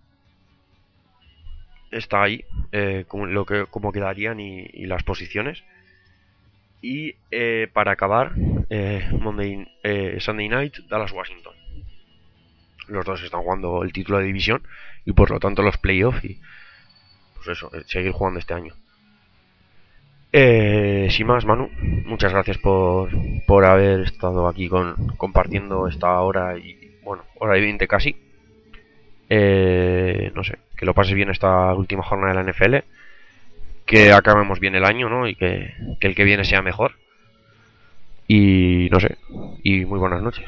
Está ahí, eh, como, lo que, cómo quedarían y, y las posiciones. Y eh, para acabar, eh, Monday, eh, Sunday Night, Dallas Washington. Los dos están jugando el título de división y por lo tanto los playoffs y pues eso, seguir jugando este año. Eh, sin más, Manu, muchas gracias por, por haber estado aquí con, compartiendo esta hora y, bueno, hora y veinte casi. Eh, no sé, que lo pases bien esta última jornada de la N F L, que acabemos bien el año, ¿no? Y que, que el que viene sea mejor. Y no sé, y muy buenas noches.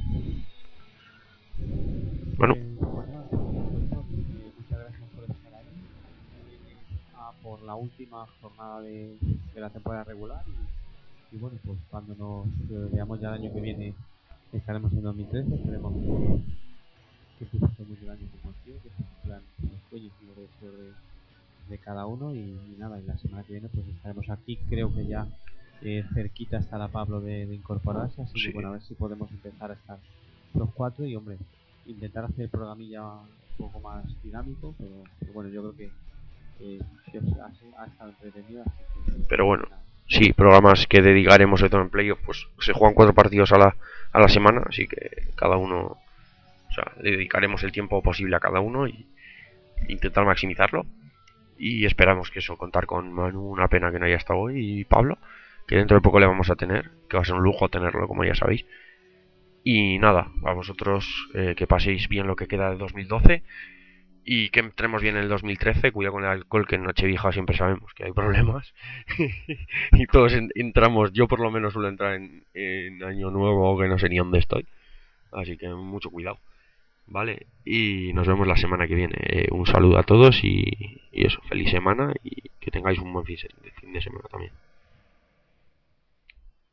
Bueno. Eh, pues nada, eh, muchas gracias por estar ahí. Eh, a por la última jornada de, de la temporada regular. Y, y bueno, pues cuando nos eh, veamos ya el año que viene, estaremos en dos mil trece. Esperemos que, que se pase muy el año como el tío, que se cumplan los sueños y los deseos de, de cada uno. Y, y nada, y la semana que viene, pues estaremos aquí. Creo que ya eh, cerquita estará Pablo de, de incorporarse. Así Sí. que bueno, a ver si podemos empezar a estar los cuatro. Y hombre, intentar hacer el programilla un poco más dinámico, pero, pero bueno, yo creo que eh, sí ha, ha estado entretenido, así que, Pero bueno, sí, programas que dedicaremos sobre todo en playoff, pues se juegan cuatro partidos a la, a la semana, así que cada uno, o sea, le dedicaremos el tiempo posible a cada uno y intentar maximizarlo. Y esperamos que eso, contar con Manu, una pena que no haya estado hoy, y Pablo, que dentro de poco le vamos a tener, que va a ser un lujo tenerlo, como ya sabéis. Y nada, a vosotros eh, que paséis bien lo que queda de dos mil doce Y que entremos bien en el dos mil trece, cuidado con el alcohol, que en Nochevieja siempre sabemos que hay problemas. Y todos en- entramos, yo por lo menos suelo entrar en, en Año Nuevo, que no sé ni dónde estoy. Así que mucho cuidado, ¿vale? Y nos vemos la semana que viene. Eh, un saludo a todos y, y eso, feliz semana y que tengáis un buen fin, fin de semana también.